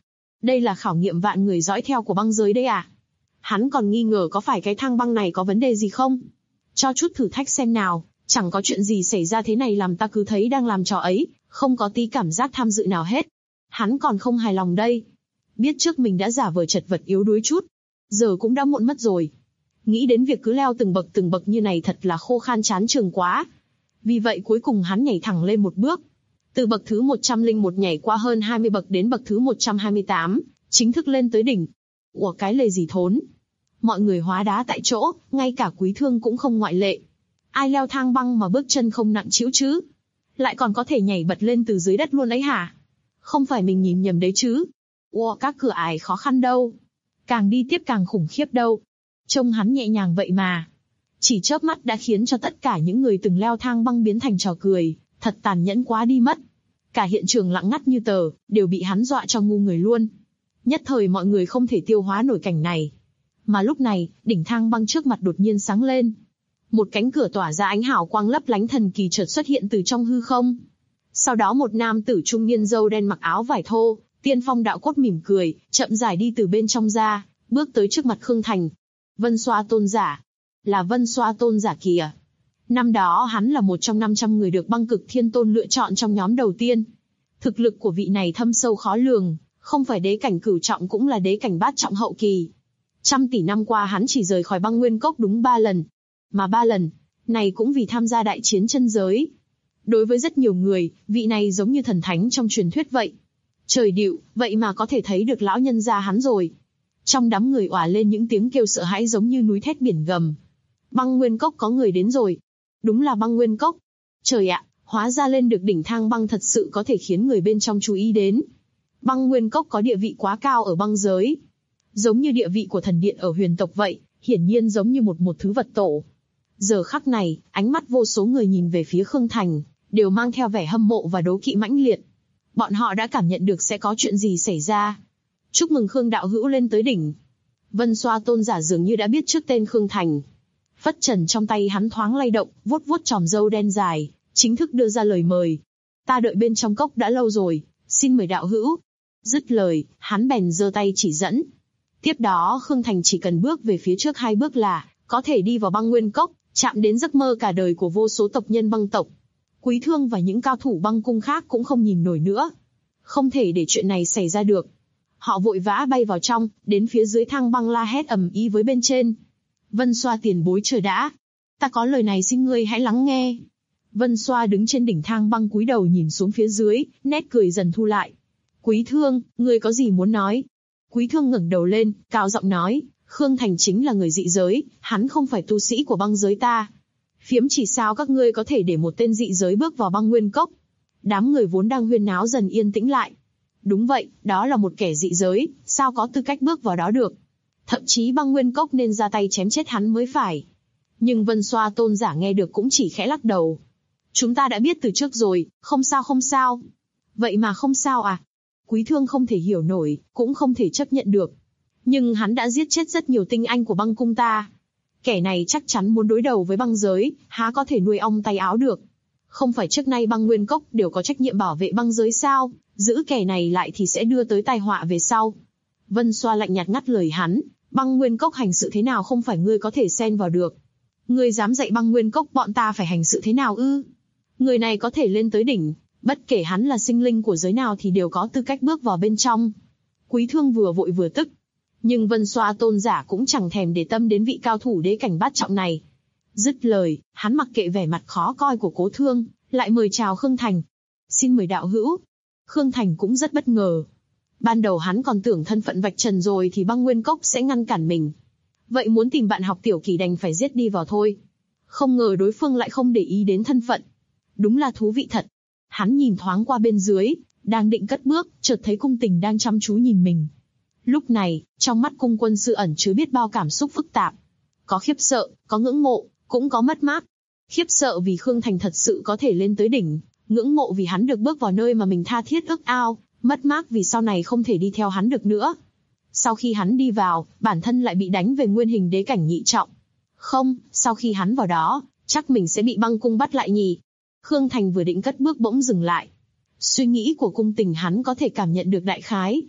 Đây là khảo nghiệm vạn người dõi theo của băng giới đấy à? Hắn còn nghi ngờ có phải cái thang băng này có vấn đề gì không? Cho chút thử thách xem nào, chẳng có chuyện gì xảy ra thế này làm ta cứ thấy đang làm trò ấy, không có tí cảm giác tham dự nào hết. Hắn còn không hài lòng đây. Biết trước mình đã giả vờ chật vật yếu đuối chút. Giờ cũng đã muộn mất rồi. Nghĩ đến việc cứ leo từng bậc như này thật là khô khan chán chường quá. Vì vậy cuối cùng hắn nhảy thẳng lên một bước. Từ bậc thứ 101 nhảy qua hơn 20 bậc đến bậc thứ 128, chính thức lên tới đỉnh. Ủa cái lề gì thốn. Mọi người hóa đá tại chỗ, ngay cả Quý Thương cũng không ngoại lệ. Ai leo thang băng mà bước chân không nặng trĩu chứ? Lại còn có thể nhảy bật lên từ dưới đất luôn ấy hả? Không phải mình nhìn nhầm đấy chứ? Ủa các cửa ải khó khăn đâu. Càng đi tiếp càng khủng khiếp đâu. Trông hắn nhẹ nhàng vậy mà. Chỉ chớp mắt đã khiến cho tất cả những người từng leo thang băng biến thành trò cười, thật tàn nhẫn quá đi mất. Cả hiện trường lặng ngắt như tờ, đều bị hắn dọa cho ngu người luôn. Nhất thời mọi người không thể tiêu hóa nổi cảnh này. Mà lúc này, đỉnh thang băng trước mặt đột nhiên sáng lên. Một cánh cửa tỏa ra ánh hào quang lấp lánh thần kỳ chợt xuất hiện từ trong hư không. Sau đó một nam tử trung niên râu đen mặc áo vải thô, tiên phong đạo cốt mỉm cười, chậm rãi đi từ bên trong ra, bước tới trước mặt Khương Thành. Vân Xoa tôn giả. Là Vân Xoa tôn giả kìa. Năm đó hắn là một trong 500 người được Băng Cực Thiên Tôn lựa chọn trong nhóm đầu tiên. Thực lực của vị này thâm sâu khó lường, không phải đế cảnh cửu trọng cũng là đế cảnh bát trọng hậu kỳ. 100 tỷ năm qua hắn chỉ rời khỏi Băng Nguyên Cốc đúng 3 lần. Mà 3 lần này cũng vì tham gia đại chiến chân giới. Đối với rất nhiều người, vị này giống như thần thánh trong truyền thuyết vậy. Trời điệu, vậy mà có thể thấy được lão nhân gia hắn rồi. Trong đám người òa lên những tiếng kêu sợ hãi giống như núi thét biển gầm. Băng Nguyên Cốc có người đến rồi. Đúng là Băng Nguyên Cốc. Trời ạ, hóa ra lên được đỉnh thang băng thật sự có thể khiến người bên trong chú ý đến. Băng Nguyên Cốc có địa vị quá cao ở băng giới. Giống như địa vị của thần điện ở huyền tộc vậy, hiển nhiên giống như một thứ vật tổ. Giờ khắc này, ánh mắt vô số người nhìn về phía Khương Thành, đều mang theo vẻ hâm mộ và đố kỵ mãnh liệt. Bọn họ đã cảm nhận được sẽ có chuyện gì xảy ra. Chúc mừng Khương đạo hữu lên tới đỉnh. Vân Xoa tôn giả dường như đã biết trước tên Khương Thành. Phất trần trong tay hắn thoáng lay động, vuốt vuốt chòm râu đen dài, chính thức đưa ra lời mời. Ta đợi bên trong cốc đã lâu rồi, xin mời đạo hữu. Dứt lời, hắn bèn giơ tay chỉ dẫn. Tiếp đó Khương Thành chỉ cần bước về phía trước 2 bước là có thể đi vào Băng Nguyên Cốc, chạm đến giấc mơ cả đời của vô số tộc nhân băng tộc. Quý Thương và những cao thủ băng cung khác cũng không nhìn nổi nữa. Không thể để chuyện này xảy ra được. Họ vội vã bay vào trong, đến phía dưới thang băng la hét ầm ĩ với bên trên. Vân Xoa tiền bối chờ đã. Ta có lời này xin ngươi hãy lắng nghe. Vân Xoa đứng trên đỉnh thang băng cúi đầu nhìn xuống phía dưới, nét cười dần thu lại. Quý Thương, ngươi có gì muốn nói? Quý Thương ngẩng đầu lên, cao giọng nói, Khương Thành chính là người dị giới, hắn không phải tu sĩ của băng giới ta. Phiếm chỉ sao các ngươi có thể để một tên dị giới bước vào Băng Nguyên Cốc? Đám người vốn đang huyên náo dần yên tĩnh lại. Đúng vậy, đó là một kẻ dị giới, sao có tư cách bước vào đó được? Thậm chí Băng Nguyên Cốc nên ra tay chém chết hắn mới phải. Nhưng Vân Xoa tôn giả nghe được cũng chỉ khẽ lắc đầu. Chúng ta đã biết từ trước rồi, không sao không sao. Vậy mà không sao à? Quý Thương không thể hiểu nổi, cũng không thể chấp nhận được. Nhưng hắn đã giết chết rất nhiều tinh anh của băng cung ta. Kẻ này chắc chắn muốn đối đầu với băng giới, há có thể nuôi ong tay áo được. Không phải trước nay Băng Nguyên Cốc đều có trách nhiệm bảo vệ băng giới sao, giữ kẻ này lại thì sẽ đưa tới tai họa về sau. Vân Xoa lạnh nhạt ngắt lời hắn, Băng Nguyên Cốc hành sự thế nào không phải ngươi có thể xen vào được. Ngươi dám dạy Băng Nguyên Cốc bọn ta phải hành sự thế nào ư? Người này có thể lên tới đỉnh, bất kể hắn là sinh linh của giới nào thì đều có tư cách bước vào bên trong. Quý Thương vừa vội vừa tức. Nhưng Vân Xoa tôn giả cũng chẳng thèm để tâm đến vị cao thủ đế cảnh bát trọng này. Dứt lời, hắn mặc kệ vẻ mặt khó coi của Cố Thương, lại mời chào Khương Thành. Xin mời đạo hữu. Khương Thành cũng rất bất ngờ. Ban đầu hắn còn tưởng thân phận vạch trần rồi thì Băng Nguyên Cốc sẽ ngăn cản mình. Vậy muốn tìm bạn học tiểu kỳ đành phải giết đi vào thôi. Không ngờ đối phương lại không để ý đến thân phận. Đúng là thú vị thật. Hắn nhìn thoáng qua bên dưới, đang định cất bước, chợt thấy cung tình đang chăm chú nhìn mình. Lúc này, trong mắt cung quân sư ẩn chứa biết bao cảm xúc phức tạp. Có khiếp sợ, có ngưỡng mộ, cũng có mất mát. Khiếp sợ vì Khương Thành thật sự có thể lên tới đỉnh, ngưỡng mộ vì hắn được bước vào nơi mà mình tha thiết ước ao, mất mát vì sau này không thể đi theo hắn được nữa. Sau khi hắn đi vào, bản thân lại bị đánh về nguyên hình đế cảnh nhị trọng. Không, sau khi hắn vào đó, chắc mình sẽ bị băng cung bắt lại nhỉ. Khương Thành vừa định cất bước bỗng dừng lại. Suy nghĩ của cung tình hắn có thể cảm nhận được đại khái.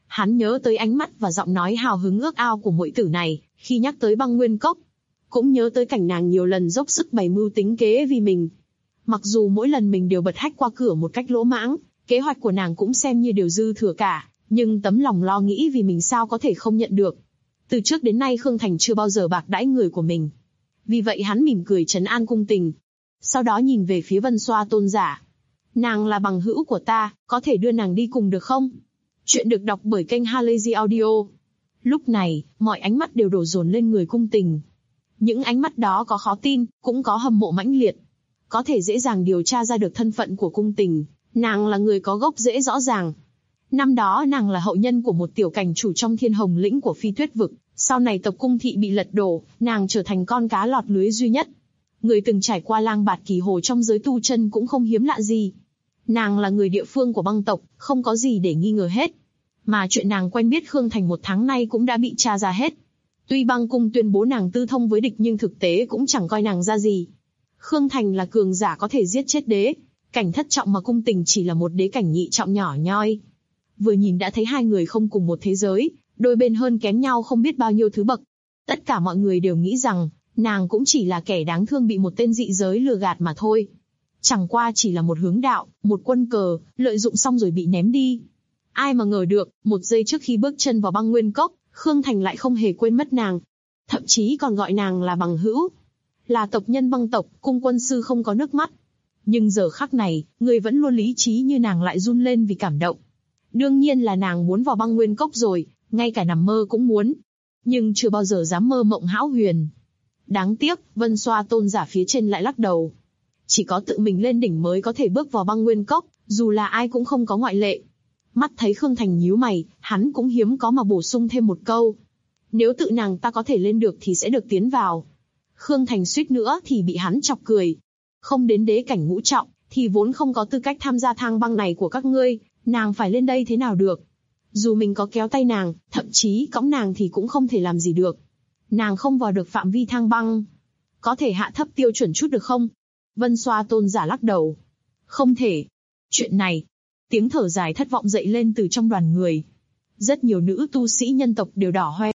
Hắn nhớ tới ánh mắt và giọng nói hào hứng ước ao của muội tử này, khi nhắc tới băng nguyên cốc. Cũng nhớ tới cảnh nàng nhiều lần dốc sức bày mưu tính kế vì mình. Mặc dù mỗi lần mình đều bật hách qua cửa một cách lỗ mãng, kế hoạch của nàng cũng xem như đều dư thừa cả, nhưng tấm lòng lo nghĩ vì mình sao có thể không nhận được. Từ trước đến nay Khương Thành chưa bao giờ bạc đãi người của mình. Vì vậy hắn mỉm cười trấn an Cung Tình. Sau đó nhìn về phía Vân Xoa tôn giả. Nàng là bằng hữu của ta, có thể đưa nàng đi cùng được không? Chuyện được đọc bởi kênh Halazy Audio. Lúc này, mọi ánh mắt đều đổ dồn lên người Cung Tình. Những ánh mắt đó có khó tin, cũng có hâm mộ mãnh liệt. Có thể dễ dàng điều tra ra được thân phận của Cung Tình, nàng là người có gốc rễ rõ ràng. Năm đó nàng là hậu nhân của một tiểu cảnh chủ trong Thiên Hồng lĩnh của Phi Tuyết vực, sau này tộc Cung thị bị lật đổ, nàng trở thành con cá lọt lưới duy nhất. Người từng trải qua lang bạt kỳ hồ trong giới tu chân cũng không hiếm lạ gì. Nàng là người địa phương của băng tộc, không có gì để nghi ngờ hết. Mà chuyện nàng quen biết Khương Thành một tháng nay cũng đã bị tra ra hết. Tuy băng cung tuyên bố nàng tư thông với địch nhưng thực tế cũng chẳng coi nàng ra gì. Khương Thành là cường giả có thể giết chết đế, cảnh thất trọng mà Cung Tình chỉ là một đế cảnh nhị trọng nhỏ nhoi. Vừa nhìn đã thấy hai người không cùng một thế giới, đôi bên hơn kém nhau không biết bao nhiêu thứ bậc. Tất cả mọi người đều nghĩ rằng, nàng cũng chỉ là kẻ đáng thương bị một tên dị giới lừa gạt mà thôi. Chẳng qua chỉ là một hướng đạo, một quân cờ, lợi dụng xong rồi bị ném đi. Ai mà ngờ được, một giây trước khi bước chân vào băng nguyên cốc, Khương Thành lại không hề quên mất nàng. Thậm chí còn gọi nàng là bằng hữu. Là tộc nhân băng tộc, Cung quân sư không có nước mắt. Nhưng giờ khắc này, người vẫn luôn lý trí như nàng lại run lên vì cảm động. Đương nhiên là nàng muốn vào băng nguyên cốc rồi, ngay cả nằm mơ cũng muốn. Nhưng chưa bao giờ dám mơ mộng hão huyền. Đáng tiếc, Vân Xoa tôn giả phía trên lại lắc đầu. Chỉ có tự mình lên đỉnh mới có thể bước vào băng nguyên cốc, dù là ai cũng không có ngoại lệ. Mắt thấy Khương Thành nhíu mày, hắn cũng hiếm có mà bổ sung thêm một câu. Nếu tự nàng ta có thể lên được thì sẽ được tiến vào. Khương Thành suýt nữa thì bị hắn chọc cười. Không đến đế cảnh ngũ trọng, thì vốn không có tư cách tham gia thang băng này của các ngươi, nàng phải lên đây thế nào được. Dù mình có kéo tay nàng, thậm chí cõng nàng thì cũng không thể làm gì được. Nàng không vào được phạm vi thang băng. Có thể hạ thấp tiêu chuẩn chút được không? Vân Xoa tôn giả lắc đầu. Không thể. Chuyện này. Tiếng thở dài thất vọng dậy lên từ trong đoàn người. Rất nhiều nữ tu sĩ nhân tộc đều đỏ hoe.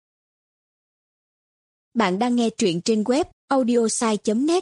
Bạn đang nghe truyện trên web audiosai.net.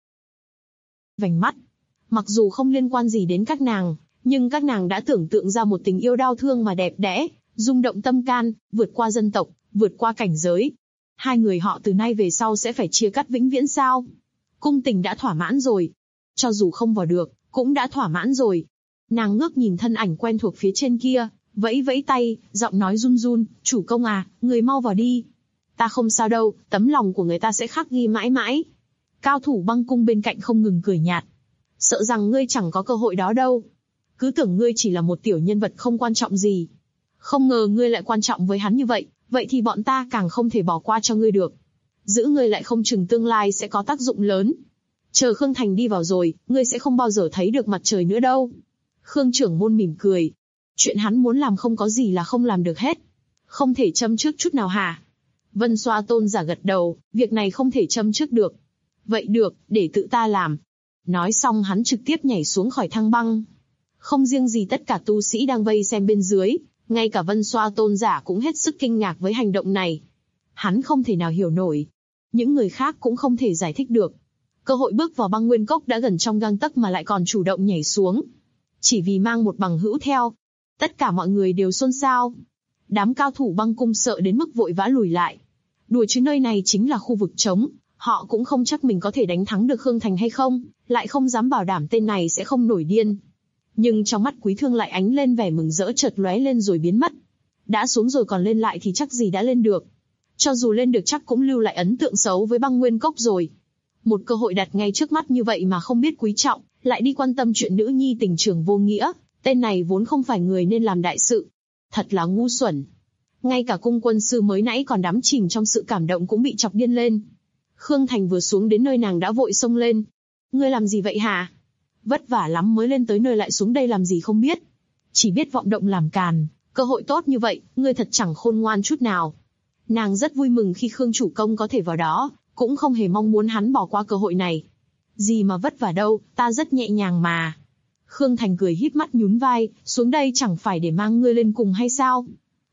Vành mắt. Mặc dù không liên quan gì đến các nàng, nhưng các nàng đã tưởng tượng ra một tình yêu đau thương mà đẹp đẽ, rung động tâm can, vượt qua dân tộc, vượt qua cảnh giới. Hai người họ từ nay về sau sẽ phải chia cắt vĩnh viễn sao? Cung Tình đã thỏa mãn rồi. Cho dù không vào được, cũng đã thỏa mãn rồi. Nàng ngước nhìn thân ảnh quen thuộc phía trên kia, vẫy vẫy tay, giọng nói run run, chủ công à, người mau vào đi. Ta không sao đâu, tấm lòng của người ta sẽ khắc ghi mãi mãi. Cao thủ băng cung bên cạnh không ngừng cười nhạt. Sợ rằng ngươi chẳng có cơ hội đó đâu. Cứ tưởng ngươi chỉ là một tiểu nhân vật không quan trọng gì. Không ngờ ngươi lại quan trọng với hắn như vậy, vậy thì bọn ta càng không thể bỏ qua cho ngươi được. Giữ ngươi lại không chừng tương lai sẽ có tác dụng lớn. Chờ Khương Thành đi vào rồi, ngươi sẽ không bao giờ thấy được mặt trời nữa đâu. Khương trưởng môn mỉm cười. Chuyện hắn muốn làm không có gì là không làm được hết. Không thể châm trước chút nào hả? Vân Xoa tôn giả gật đầu, việc này không thể châm trước được. Vậy được, để tự ta làm. Nói xong hắn trực tiếp nhảy xuống khỏi thang băng. Không riêng gì tất cả tu sĩ đang vây xem bên dưới, ngay cả Vân Xoa tôn giả cũng hết sức kinh ngạc với hành động này. Hắn không thể nào hiểu nổi. Những người khác cũng không thể giải thích được. Cơ hội bước vào băng nguyên cốc đã gần trong gang tấc mà lại còn chủ động nhảy xuống. Chỉ vì mang một bằng hữu theo. Tất cả mọi người đều xôn xao. Đám cao thủ băng cung sợ đến mức vội vã lùi lại. Đùa chứ nơi này chính là khu vực trống, họ cũng không chắc mình có thể đánh thắng được Khương Thành hay không, lại không dám bảo đảm tên này sẽ không nổi điên. Nhưng trong mắt Quý Thương lại ánh lên vẻ mừng rỡ chợt lóe lên rồi biến mất. Đã xuống rồi còn lên lại thì chắc gì đã lên được. Cho dù lên được chắc cũng lưu lại ấn tượng xấu với băng nguyên cốc rồi. Một cơ hội đặt ngay trước mắt như vậy mà không biết quý trọng, lại đi quan tâm chuyện nữ nhi tình trường vô nghĩa, tên này vốn không phải người nên làm đại sự. Thật là ngu xuẩn. Ngay cả cung quân sư mới nãy còn đắm chìm trong sự cảm động cũng bị chọc điên lên. Khương Thành vừa xuống đến nơi nàng đã vội xông lên. Ngươi làm gì vậy hả? Vất vả lắm mới lên tới nơi lại xuống đây làm gì không biết. Chỉ biết vọng động làm càn, cơ hội tốt như vậy, ngươi thật chẳng khôn ngoan chút nào. Nàng rất vui mừng khi Khương chủ công có thể vào đó, cũng không hề mong muốn hắn bỏ qua cơ hội này. Gì mà vất vả đâu, ta rất nhẹ nhàng mà. Khương Thành cười híp mắt nhún vai, xuống đây chẳng phải để mang ngươi lên cùng hay sao?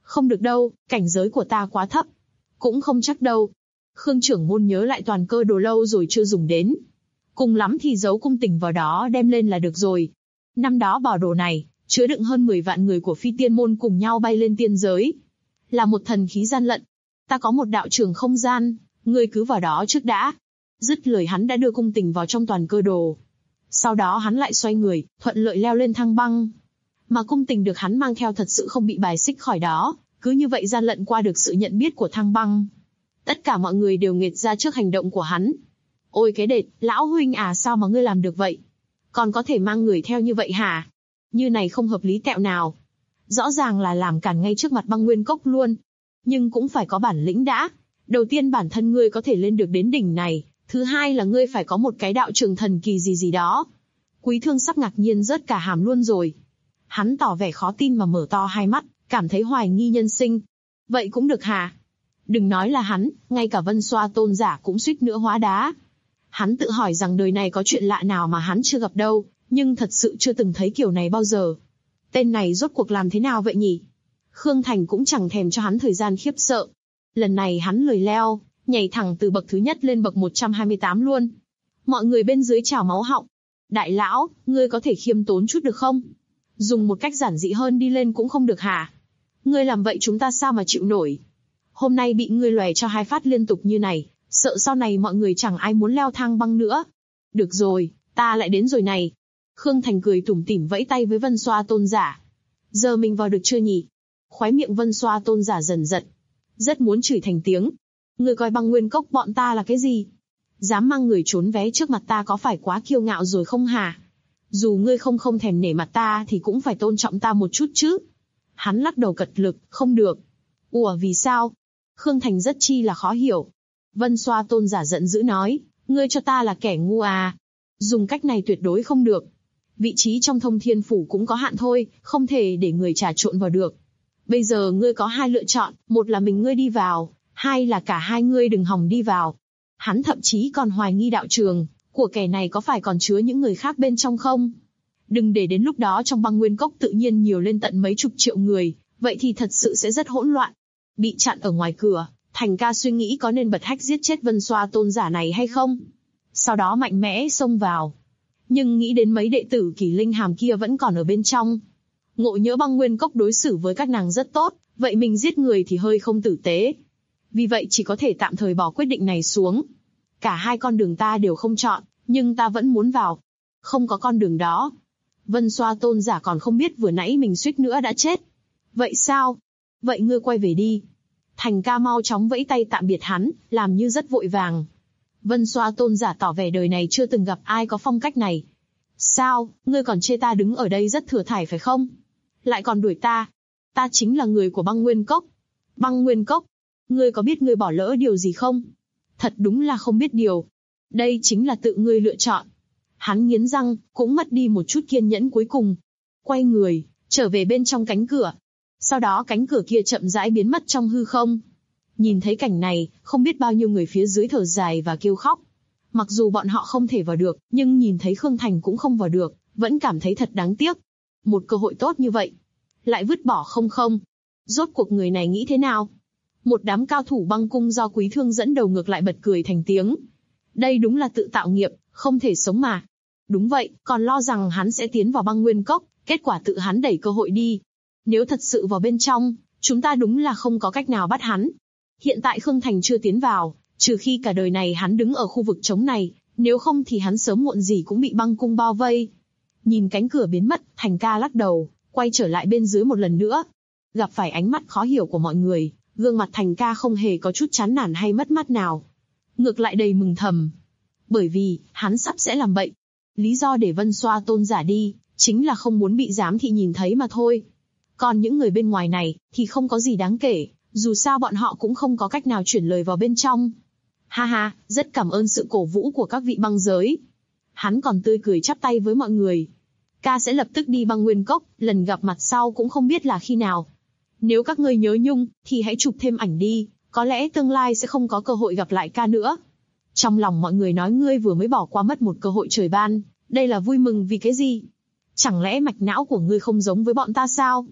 Không được đâu, cảnh giới của ta quá thấp. Cũng không chắc đâu. Khương trưởng môn nhớ lại toàn cơ đồ lâu rồi chưa dùng đến. Cùng lắm thì giấu cung tình vào đó đem lên là được rồi. Năm đó bảo đồ này, chứa đựng hơn 10 vạn người của phi tiên môn cùng nhau bay lên tiên giới. Là một thần khí gian lận. Ta có một đạo trường không gian, ngươi cứ vào đó trước đã. Dứt lời hắn đã đưa cung tình vào trong toàn cơ đồ. Sau đó hắn lại xoay người, thuận lợi leo lên thang băng. Mà cung tình được hắn mang theo thật sự không bị bài xích khỏi đó, cứ như vậy gian lận qua được sự nhận biết của thang băng. Tất cả mọi người đều nghệt ra trước hành động của hắn. Ôi cái đệt, lão huynh à, sao mà ngươi làm được vậy? Còn có thể mang người theo như vậy hả? Như này không hợp lý tẹo nào. Rõ ràng là làm cản ngay trước mặt Băng Nguyên Cốc luôn. Nhưng cũng phải có bản lĩnh đã. Đầu tiên bản thân ngươi có thể lên được đến đỉnh này. Thứ hai là ngươi phải có một cái đạo trường thần kỳ gì gì đó. Quý Thương sắp ngạc nhiên rớt cả hàm luôn rồi. Hắn tỏ vẻ khó tin mà mở to hai mắt, cảm thấy hoài nghi nhân sinh. Vậy cũng được hả? Đừng nói là hắn, ngay cả Vân Xoa tôn giả cũng suýt nữa hóa đá. Hắn tự hỏi rằng đời này có chuyện lạ nào mà hắn chưa gặp đâu, nhưng thật sự chưa từng thấy kiểu này bao giờ. Tên này rốt cuộc làm thế nào vậy nhỉ? Khương Thành cũng chẳng thèm cho hắn thời gian khiếp sợ. Lần này hắn lười leo, nhảy thẳng từ bậc thứ nhất lên bậc 128 luôn. Mọi người bên dưới trào máu họng. Đại lão, ngươi có thể khiêm tốn chút được không? Dùng một cách giản dị hơn đi lên cũng không được hả? Ngươi làm vậy chúng ta sao mà chịu nổi? Hôm nay bị ngươi lòe cho 2 phát liên tục như này, sợ sau này mọi người chẳng ai muốn leo thang băng nữa. Được rồi, ta lại đến rồi này. Khương Thành cười tủm tỉm vẫy tay với Vân Xoa tôn giả. Giờ mình vào được chưa nhỉ? Khóe miệng Vân Xoa tôn giả dần giật. Rất muốn chửi thành tiếng. Ngươi coi Băng Nguyên Cốc bọn ta là cái gì? Dám mang người trốn vé trước mặt ta có phải quá kiêu ngạo rồi không hả? Dù ngươi không thèm nể mặt ta thì cũng phải tôn trọng ta một chút chứ. Hắn lắc đầu cật lực, không được. Ủa vì sao? Khương Thành rất chi là khó hiểu. Vân Xoa tôn giả giận dữ nói, ngươi cho ta là kẻ ngu à? Dùng cách này tuyệt đối không được. Vị trí trong Thông Thiên Phủ cũng có hạn thôi, không thể để người trà trộn vào được. Bây giờ ngươi có 2 lựa chọn, một là mình ngươi đi vào, 2 là cả hai ngươi đừng hòng đi vào. Hắn thậm chí còn hoài nghi đạo trường của kẻ này có phải còn chứa những người khác bên trong không? Đừng để đến lúc đó trong Băng Nguyên Cốc tự nhiên nhiều lên tận mấy chục triệu người, vậy thì thật sự sẽ rất hỗn loạn. Bị chặn ở ngoài cửa, Thành Ca suy nghĩ có nên bật hách giết chết Vân Xoa tôn giả này hay không? Sau đó mạnh mẽ xông vào. Nhưng nghĩ đến mấy đệ tử Kỳ Linh Hàm kia vẫn còn ở bên trong. Ngộ nhỡ Băng Nguyên Cốc đối xử với các nàng rất tốt, vậy mình giết người thì hơi không tử tế. Vì vậy chỉ có thể tạm thời bỏ quyết định này xuống. Cả 2 con đường ta đều không chọn, nhưng ta vẫn muốn vào. Không có con đường đó. Vân Xoa tôn giả còn không biết vừa nãy mình suýt nữa đã chết. Vậy sao? Vậy ngươi quay về đi. Thành Ca mau chóng vẫy tay tạm biệt hắn, làm như rất vội vàng. Vân Xoa tôn giả tỏ vẻ đời này chưa từng gặp ai có phong cách này. Sao, ngươi còn chê ta đứng ở đây rất thừa thải phải không? Lại còn đuổi ta. Ta chính là người của Băng Nguyên Cốc. Băng Nguyên Cốc? Ngươi có biết ngươi bỏ lỡ điều gì không? Thật đúng là không biết điều. Đây chính là tự ngươi lựa chọn. Hắn nghiến răng, cũng mất đi một chút kiên nhẫn cuối cùng. Quay người, trở về bên trong cánh cửa. Sau đó cánh cửa kia chậm rãi biến mất trong hư không. Nhìn thấy cảnh này, không biết bao nhiêu người phía dưới thở dài và kêu khóc. Mặc dù bọn họ không thể vào được, nhưng nhìn thấy Khương Thành cũng không vào được, vẫn cảm thấy thật đáng tiếc. Một cơ hội tốt như vậy, lại vứt bỏ không. Rốt cuộc người này nghĩ thế nào? Một đám cao thủ băng cung do Quý Thương dẫn đầu ngược lại bật cười thành tiếng. Đây đúng là tự tạo nghiệp, không thể sống mà. Đúng vậy, còn lo rằng hắn sẽ tiến vào Băng Nguyên Cốc, kết quả tự hắn đẩy cơ hội đi. Nếu thật sự vào bên trong, chúng ta đúng là không có cách nào bắt hắn. Hiện tại Khương Thành chưa tiến vào, trừ khi cả đời này hắn đứng ở khu vực trống này, nếu không thì hắn sớm muộn gì cũng bị băng cung bao vây. Nhìn cánh cửa biến mất, Thành Ca lắc đầu, quay trở lại bên dưới một lần nữa. Gặp phải ánh mắt khó hiểu của mọi người, gương mặt Thành Ca không hề có chút chán nản hay mất mát nào. Ngược lại đầy mừng thầm. Bởi vì, hắn sắp sẽ làm bậy. Lý do để Vân Xoa tôn giả đi, chính là không muốn bị giám thị nhìn thấy mà thôi. Còn những người bên ngoài này, thì không có gì đáng kể, dù sao bọn họ cũng không có cách nào chuyển lời vào bên trong. Ha ha, rất cảm ơn sự cổ vũ của các vị băng giới. Hắn còn tươi cười chắp tay với mọi người. Ca sẽ lập tức đi Băng Nguyên Cốc, lần gặp mặt sau cũng không biết là khi nào. Nếu các ngươi nhớ nhung, thì hãy chụp thêm ảnh đi, có lẽ tương lai sẽ không có cơ hội gặp lại ca nữa. Trong lòng mọi người nói ngươi vừa mới bỏ qua mất một cơ hội trời ban, đây là vui mừng vì cái gì? Chẳng lẽ mạch não của ngươi không giống với bọn ta sao?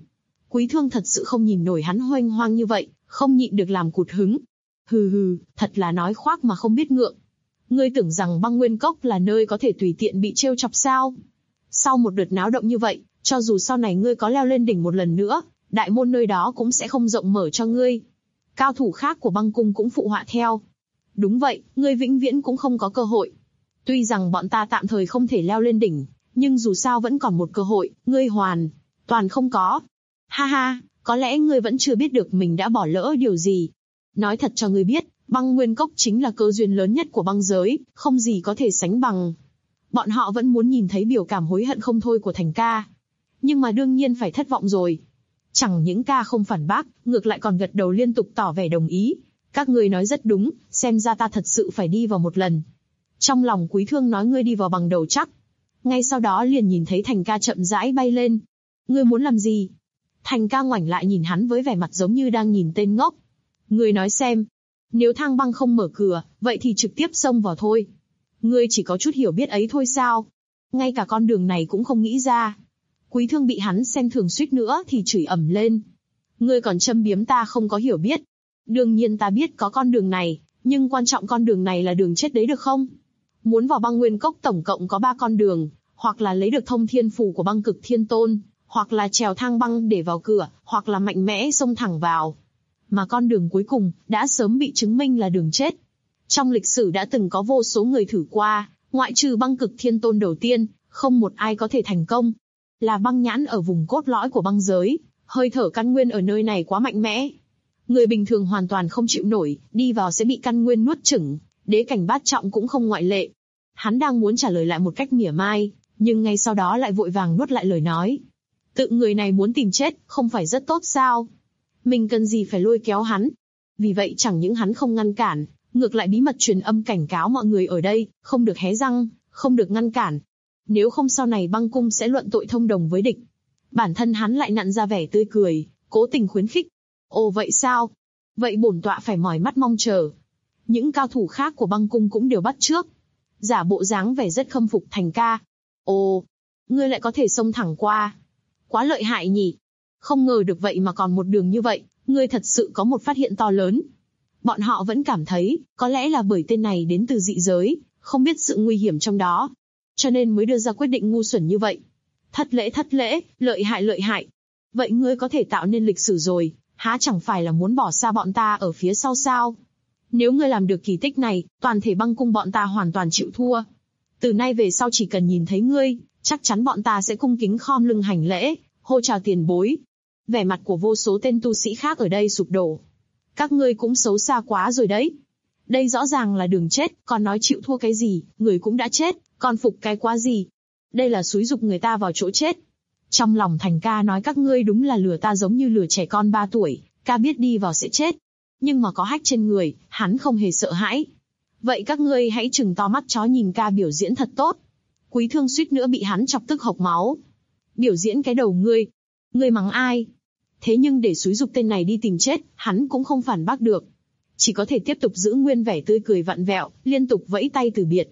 Quý Thương thật sự không nhìn nổi hắn hoanh hoang như vậy, không nhịn được làm cụt hứng. Hừ, thật là nói khoác mà không biết ngượng. Ngươi tưởng rằng Băng Nguyên Cốc là nơi có thể tùy tiện bị trêu chọc sao? Sau một đợt náo động như vậy, cho dù sau này ngươi có leo lên đỉnh một lần nữa, đại môn nơi đó cũng sẽ không rộng mở cho ngươi. Cao thủ khác của băng cung cũng phụ họa theo. Đúng vậy, ngươi vĩnh viễn cũng không có cơ hội. Tuy rằng bọn ta tạm thời không thể leo lên đỉnh, nhưng dù sao vẫn còn một cơ hội, ngươi hoàn toàn không có. Ha ha, có lẽ ngươi vẫn chưa biết được mình đã bỏ lỡ điều gì. Nói thật cho ngươi biết, Băng Nguyên Cốc chính là cơ duyên lớn nhất của băng giới, không gì có thể sánh bằng. Bọn họ vẫn muốn nhìn thấy biểu cảm hối hận không thôi của Thành ca. Nhưng mà đương nhiên phải thất vọng rồi. Chẳng những ca không phản bác, ngược lại còn gật đầu liên tục tỏ vẻ đồng ý. Các ngươi nói rất đúng, xem ra ta thật sự phải đi vào một lần. Trong lòng Quý Thương nói ngươi đi vào bằng đầu chắc. Ngay sau đó liền nhìn thấy Thành ca chậm rãi bay lên. Ngươi muốn làm gì? Thành ca ngoảnh lại nhìn hắn với vẻ mặt giống như đang nhìn tên ngốc. Ngươi nói xem. Nếu thang băng không mở cửa, vậy thì trực tiếp xông vào thôi. Ngươi chỉ có chút hiểu biết ấy thôi sao? Ngay cả con đường này cũng không nghĩ ra. Quý Thương bị hắn xem thường suýt nữa thì chửi ầm lên. Ngươi còn châm biếm ta không có hiểu biết. Đương nhiên ta biết có con đường này, nhưng quan trọng con đường này là đường chết đấy được không? Muốn vào Băng Nguyên Cốc tổng cộng có 3 con đường, hoặc là lấy được thông thiên phù của Băng Cực Thiên Tôn, hoặc là trèo thang băng để vào cửa, hoặc là mạnh mẽ xông thẳng vào. Mà con đường cuối cùng đã sớm bị chứng minh là đường chết. Trong lịch sử đã từng có vô số người thử qua, ngoại trừ Băng Cực Thiên Tôn đầu tiên, không một ai có thể thành công. Là băng nhãn ở vùng cốt lõi của băng giới, hơi thở căn nguyên ở nơi này quá mạnh mẽ. Người bình thường hoàn toàn không chịu nổi, đi vào sẽ bị căn nguyên nuốt chửng, đế cảnh bát trọng cũng không ngoại lệ. Hắn đang muốn trả lời lại một cách mỉa mai, nhưng ngay sau đó lại vội vàng nuốt lại lời nói. Tự người này muốn tìm chết, không phải rất tốt sao? Mình cần gì phải lôi kéo hắn? Vì vậy chẳng những hắn không ngăn cản, ngược lại bí mật truyền âm cảnh cáo mọi người ở đây, không được hé răng, không được ngăn cản. Nếu không sau này băng cung sẽ luận tội thông đồng với địch. Bản thân hắn lại nặn ra vẻ tươi cười, cố tình khuyến khích. Ồ vậy sao? Vậy bổn tọa phải mỏi mắt mong chờ. Những cao thủ khác của băng cung cũng đều bắt chước. Giả bộ dáng vẻ rất khâm phục Thành ca. Ồ, ngươi lại có thể xông thẳng qua. Quá lợi hại nhỉ. Không ngờ được vậy mà còn một đường như vậy, ngươi thật sự có một phát hiện to lớn. Bọn họ vẫn cảm thấy, có lẽ là bởi tên này đến từ dị giới, không biết sự nguy hiểm trong đó. Cho nên mới đưa ra quyết định ngu xuẩn như vậy. Thất lễ, lợi hại. Vậy ngươi có thể tạo nên lịch sử rồi, há chẳng phải là muốn bỏ xa bọn ta ở phía sau sao? Nếu ngươi làm được kỳ tích này, toàn thể băng cung bọn ta hoàn toàn chịu thua. Từ nay về sau chỉ cần nhìn thấy ngươi, chắc chắn bọn ta sẽ cung kính khom lưng hành lễ, hô chào tiền bối. Vẻ mặt của vô số tên tu sĩ khác ở đây sụp đổ. Các ngươi cũng xấu xa quá rồi đấy. Đây rõ ràng là đường chết, còn nói chịu thua cái gì, người cũng đã chết, còn phục cái quá gì. Đây là xúi giục người ta vào chỗ chết. Trong lòng Thành ca nói các ngươi đúng là lừa ta giống như lừa trẻ con 3 tuổi, ca biết đi vào sẽ chết. Nhưng mà có hách trên người, hắn không hề sợ hãi. Vậy các ngươi hãy trừng to mắt chó nhìn ca biểu diễn thật tốt. Quý Thương suýt nữa bị hắn chọc tức hộc máu. Biểu diễn cái đầu ngươi. Ngươi mắng ai? Thế nhưng để xúi giục tên này đi tìm chết, hắn cũng không phản bác được. Chỉ có thể tiếp tục giữ nguyên vẻ tươi cười vặn vẹo, liên tục vẫy tay từ biệt.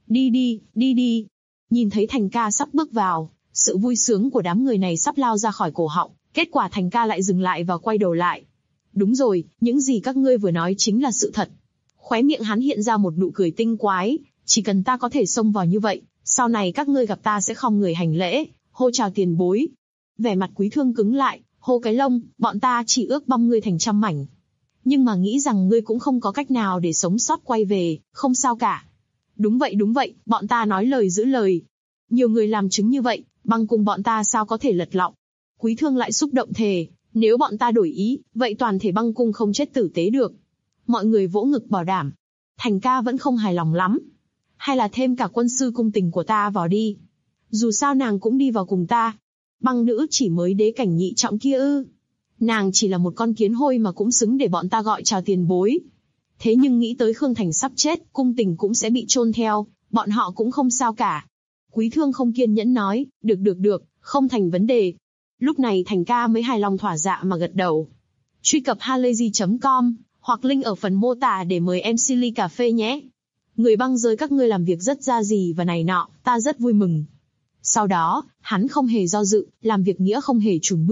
Đi đi. Nhìn thấy Thành ca sắp bước vào, sự vui sướng của đám người này sắp lao ra khỏi cổ họng, kết quả Thành ca lại dừng lại và quay đầu lại. Đúng rồi, những gì các ngươi vừa nói chính là sự thật. Khóe miệng hắn hiện ra một nụ cười tinh quái, chỉ cần ta có thể xông vào như vậy, sau này các ngươi gặp ta sẽ khom người hành lễ, hô chào tiền bối. Vẻ mặt Quý Thương cứng lại, hô cái lông, bọn ta chỉ ước băm ngươi thành trăm mảnh. Nhưng mà nghĩ rằng ngươi cũng không có cách nào để sống sót quay về, không sao cả. Đúng vậy, bọn ta nói lời giữ lời. Nhiều người làm chứng như vậy, băng cùng bọn ta sao có thể lật lọng. Quý Thương lại xúc động thề, nếu bọn ta đổi ý, vậy toàn thể băng cung không chết tử tế được. Mọi người vỗ ngực bảo đảm. Thành ca vẫn không hài lòng lắm. Hay là thêm cả quân sư cung tình của ta vào đi. Dù sao nàng cũng đi vào cùng ta. Băng nữ chỉ mới đế cảnh nhị trọng kia ư? Nàng chỉ là một con kiến hôi mà cũng xứng để bọn ta gọi chào tiền bối. Thế nhưng nghĩ tới Khương Thành sắp chết, cung tình cũng sẽ bị chôn theo, bọn họ cũng không sao cả. Quý Thương không kiên nhẫn nói, được, không thành vấn đề. Lúc này Thành ca mới hài lòng thỏa dạ mà gật đầu. Truy cập halayzi.com hoặc link ở phần mô tả để mời MC ly cà phê nhé. Người băng giới các ngươi làm việc rất ra gì và này nọ, ta rất vui mừng. Sau đó, hắn không hề do dự, làm việc nghĩa không hề chùn bước,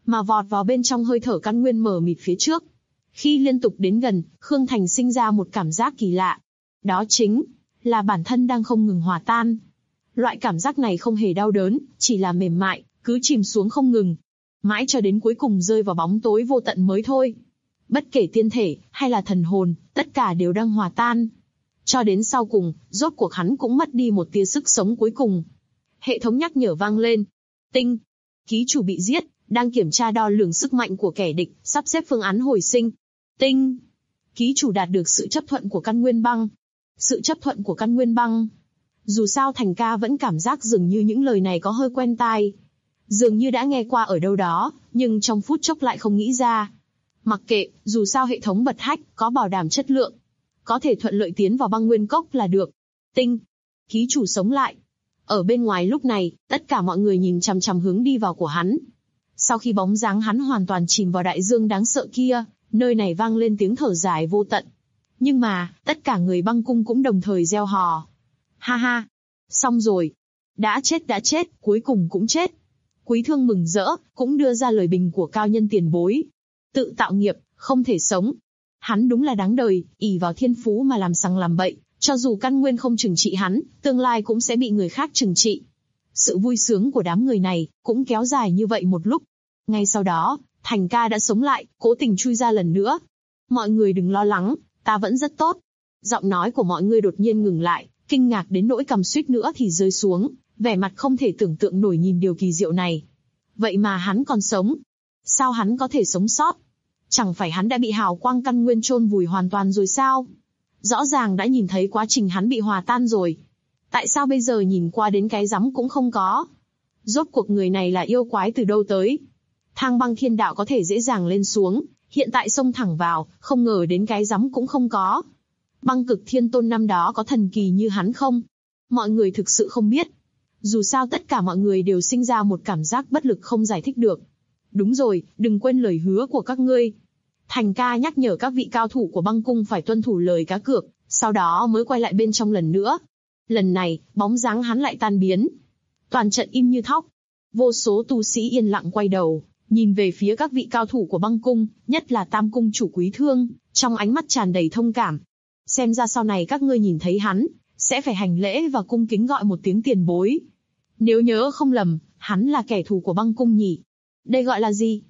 mà vọt vào bên trong hơi thở căn nguyên mờ mịt phía trước. Khi liên tục đến gần, Khương Thành sinh ra một cảm giác kỳ lạ. Đó chính là bản thân đang không ngừng hòa tan. Loại cảm giác này không hề đau đớn, chỉ là mềm mại, cứ chìm xuống không ngừng. Mãi cho đến cuối cùng rơi vào bóng tối vô tận mới thôi. Bất kể tiên thể, hay là thần hồn, tất cả đều đang hòa tan. Cho đến sau cùng, rốt cuộc hắn cũng mất đi một tia sức sống cuối cùng. Hệ thống nhắc nhở vang lên. Tinh. Ký chủ bị giết, đang kiểm tra đo lường sức mạnh của kẻ địch, sắp xếp phương án hồi sinh. Tinh. Ký chủ đạt được sự chấp thuận của căn nguyên băng. Sự chấp thuận của căn nguyên băng. Dù sao Thành ca vẫn cảm giác dường như những lời này có hơi quen tai. Dường như đã nghe qua ở đâu đó, nhưng trong phút chốc lại không nghĩ ra. Mặc kệ, dù sao hệ thống bật hack, có bảo đảm chất lượng. Có thể thuận lợi tiến vào băng nguyên cốc là được. Tinh. Ký chủ sống lại. Ở bên ngoài lúc này, tất cả mọi người nhìn chằm chằm hướng đi vào của hắn. Sau khi bóng dáng hắn hoàn toàn chìm vào đại dương đáng sợ kia, nơi này vang lên tiếng thở dài vô tận. Nhưng mà, tất cả người băng cung cũng đồng thời reo hò. Ha ha, xong rồi. Đã chết, cuối cùng cũng chết. Quý Thương mừng rỡ, cũng đưa ra lời bình của cao nhân tiền bối. Tự tạo nghiệp, không thể sống. Hắn đúng là đáng đời, ỷ vào thiên phú mà làm sằng làm bậy, cho dù căn nguyên không trừng trị hắn, tương lai cũng sẽ bị người khác trừng trị. Sự vui sướng của đám người này, cũng kéo dài như vậy một lúc. Ngay sau đó, Thành ca đã sống lại, cố tình chui ra lần nữa. Mọi người đừng lo lắng, ta vẫn rất tốt. Giọng nói của mọi người đột nhiên ngừng lại, kinh ngạc đến nỗi cầm suýt nữa thì rơi xuống, vẻ mặt không thể tưởng tượng nổi nhìn điều kỳ diệu này. Vậy mà hắn còn sống. Sao hắn có thể sống sót? Chẳng phải hắn đã bị hào quang căn nguyên chôn vùi hoàn toàn rồi sao? Rõ ràng đã nhìn thấy quá trình hắn bị hòa tan rồi. Tại sao bây giờ nhìn qua đến cái rắm cũng không có? Rốt cuộc người này là yêu quái từ đâu tới? Thang băng thiên đạo có thể dễ dàng lên xuống, hiện tại xông thẳng vào, không ngờ đến cái rắm cũng không có. Băng cực thiên tôn năm đó có thần kỳ như hắn không? Mọi người thực sự không biết. Dù sao tất cả mọi người đều sinh ra một cảm giác bất lực không giải thích được. Đúng rồi, đừng quên lời hứa của các ngươi. Thành ca nhắc nhở các vị cao thủ của băng cung phải tuân thủ lời cá cược, sau đó mới quay lại bên trong lần nữa. Lần này, bóng dáng hắn lại tan biến. Toàn trận im như thóc. Vô số tu sĩ yên lặng quay đầu, nhìn về phía các vị cao thủ của băng cung, nhất là Tam cung chủ Quý Thương, trong ánh mắt tràn đầy thông cảm. Xem ra sau này các ngươi nhìn thấy hắn, sẽ phải hành lễ và cung kính gọi một tiếng tiền bối. Nếu nhớ không lầm, hắn là kẻ thù của băng cung nhỉ? Đây gọi là gì?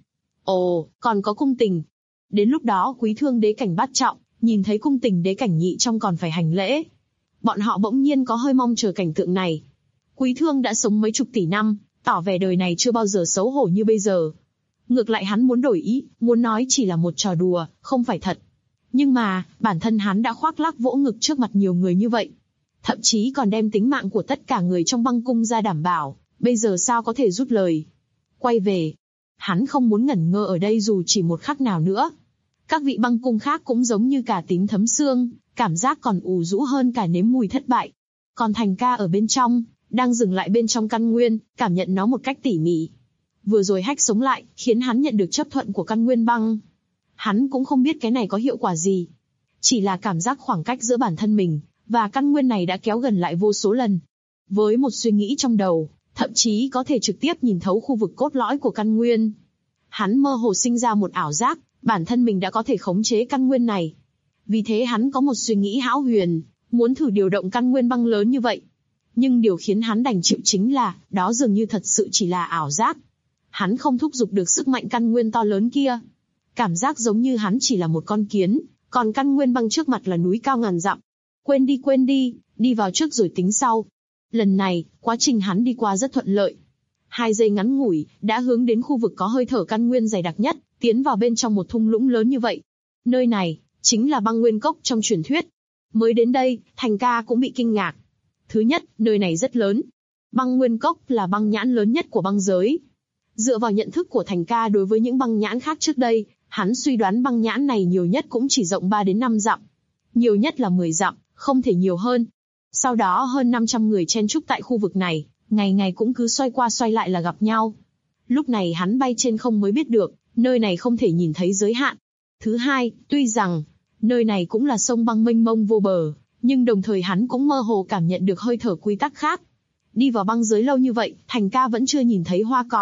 Ồ, còn có cung tình. Đến lúc đó Quý Thương đế cảnh bát trọng, nhìn thấy cung tình đế cảnh nhị trong còn phải hành lễ. Bọn họ bỗng nhiên có hơi mong chờ cảnh tượng này. Quý Thương đã sống mấy chục tỷ năm, tỏ vẻ đời này chưa bao giờ xấu hổ như bây giờ. Ngược lại hắn muốn đổi ý, muốn nói chỉ là một trò đùa, không phải thật. Nhưng mà, bản thân hắn đã khoác lác vỗ ngực trước mặt nhiều người như vậy. Thậm chí còn đem tính mạng của tất cả người trong băng cung ra đảm bảo, bây giờ sao có thể rút lời. Quay về. Hắn không muốn ngẩn ngơ ở đây dù chỉ một khắc nào nữa. Các vị băng cung khác cũng giống như cả tím thấm xương, cảm giác còn ù rũ hơn cả nếm mùi thất bại. Còn Thành ca ở bên trong, đang dừng lại bên trong căn nguyên, cảm nhận nó một cách tỉ mỉ. Vừa rồi hack sống lại, khiến hắn nhận được chấp thuận của căn nguyên băng. Hắn cũng không biết cái này có hiệu quả gì. Chỉ là cảm giác khoảng cách giữa bản thân mình và căn nguyên này đã kéo gần lại vô số lần. Với một suy nghĩ trong đầu, thậm chí có thể trực tiếp nhìn thấu khu vực cốt lõi của căn nguyên. Hắn mơ hồ sinh ra một ảo giác, bản thân mình đã có thể khống chế căn nguyên này. Vì thế hắn có một suy nghĩ hão huyền, muốn thử điều động căn nguyên băng lớn như vậy. Nhưng điều khiến hắn đành chịu chính là, đó dường như thật sự chỉ là ảo giác. Hắn không thúc giục được sức mạnh căn nguyên to lớn kia. Cảm giác giống như hắn chỉ là một con kiến, còn căn nguyên băng trước mặt là núi cao ngàn dặm. Quên đi, đi vào trước rồi tính sau. Lần này, quá trình hắn đi qua rất thuận lợi. 2 giây ngắn ngủi, đã hướng đến khu vực có hơi thở căn nguyên dày đặc nhất, tiến vào bên trong một thung lũng lớn như vậy. Nơi này, chính là băng nguyên cốc trong truyền thuyết. Mới đến đây, Thành ca cũng bị kinh ngạc. Thứ nhất, nơi này rất lớn. Băng nguyên cốc là băng nhãn lớn nhất của băng giới. Dựa vào nhận thức của Thành ca đối với những băng nhãn khác trước đây, hắn suy đoán băng nhãn này nhiều nhất cũng chỉ rộng 3 đến 5 dặm. Nhiều nhất là 10 dặm, không thể nhiều hơn. Sau đó hơn 500 người chen chúc tại khu vực này, ngày ngày cũng cứ xoay qua xoay lại là gặp nhau. Lúc này hắn bay trên không mới biết được, nơi này không thể nhìn thấy giới hạn. Thứ hai, tuy rằng, nơi này cũng là sông băng mênh mông vô bờ, nhưng đồng thời hắn cũng mơ hồ cảm nhận được hơi thở quy tắc khác. Đi vào băng giới lâu như vậy, Thành ca vẫn chưa nhìn thấy hoa cỏ,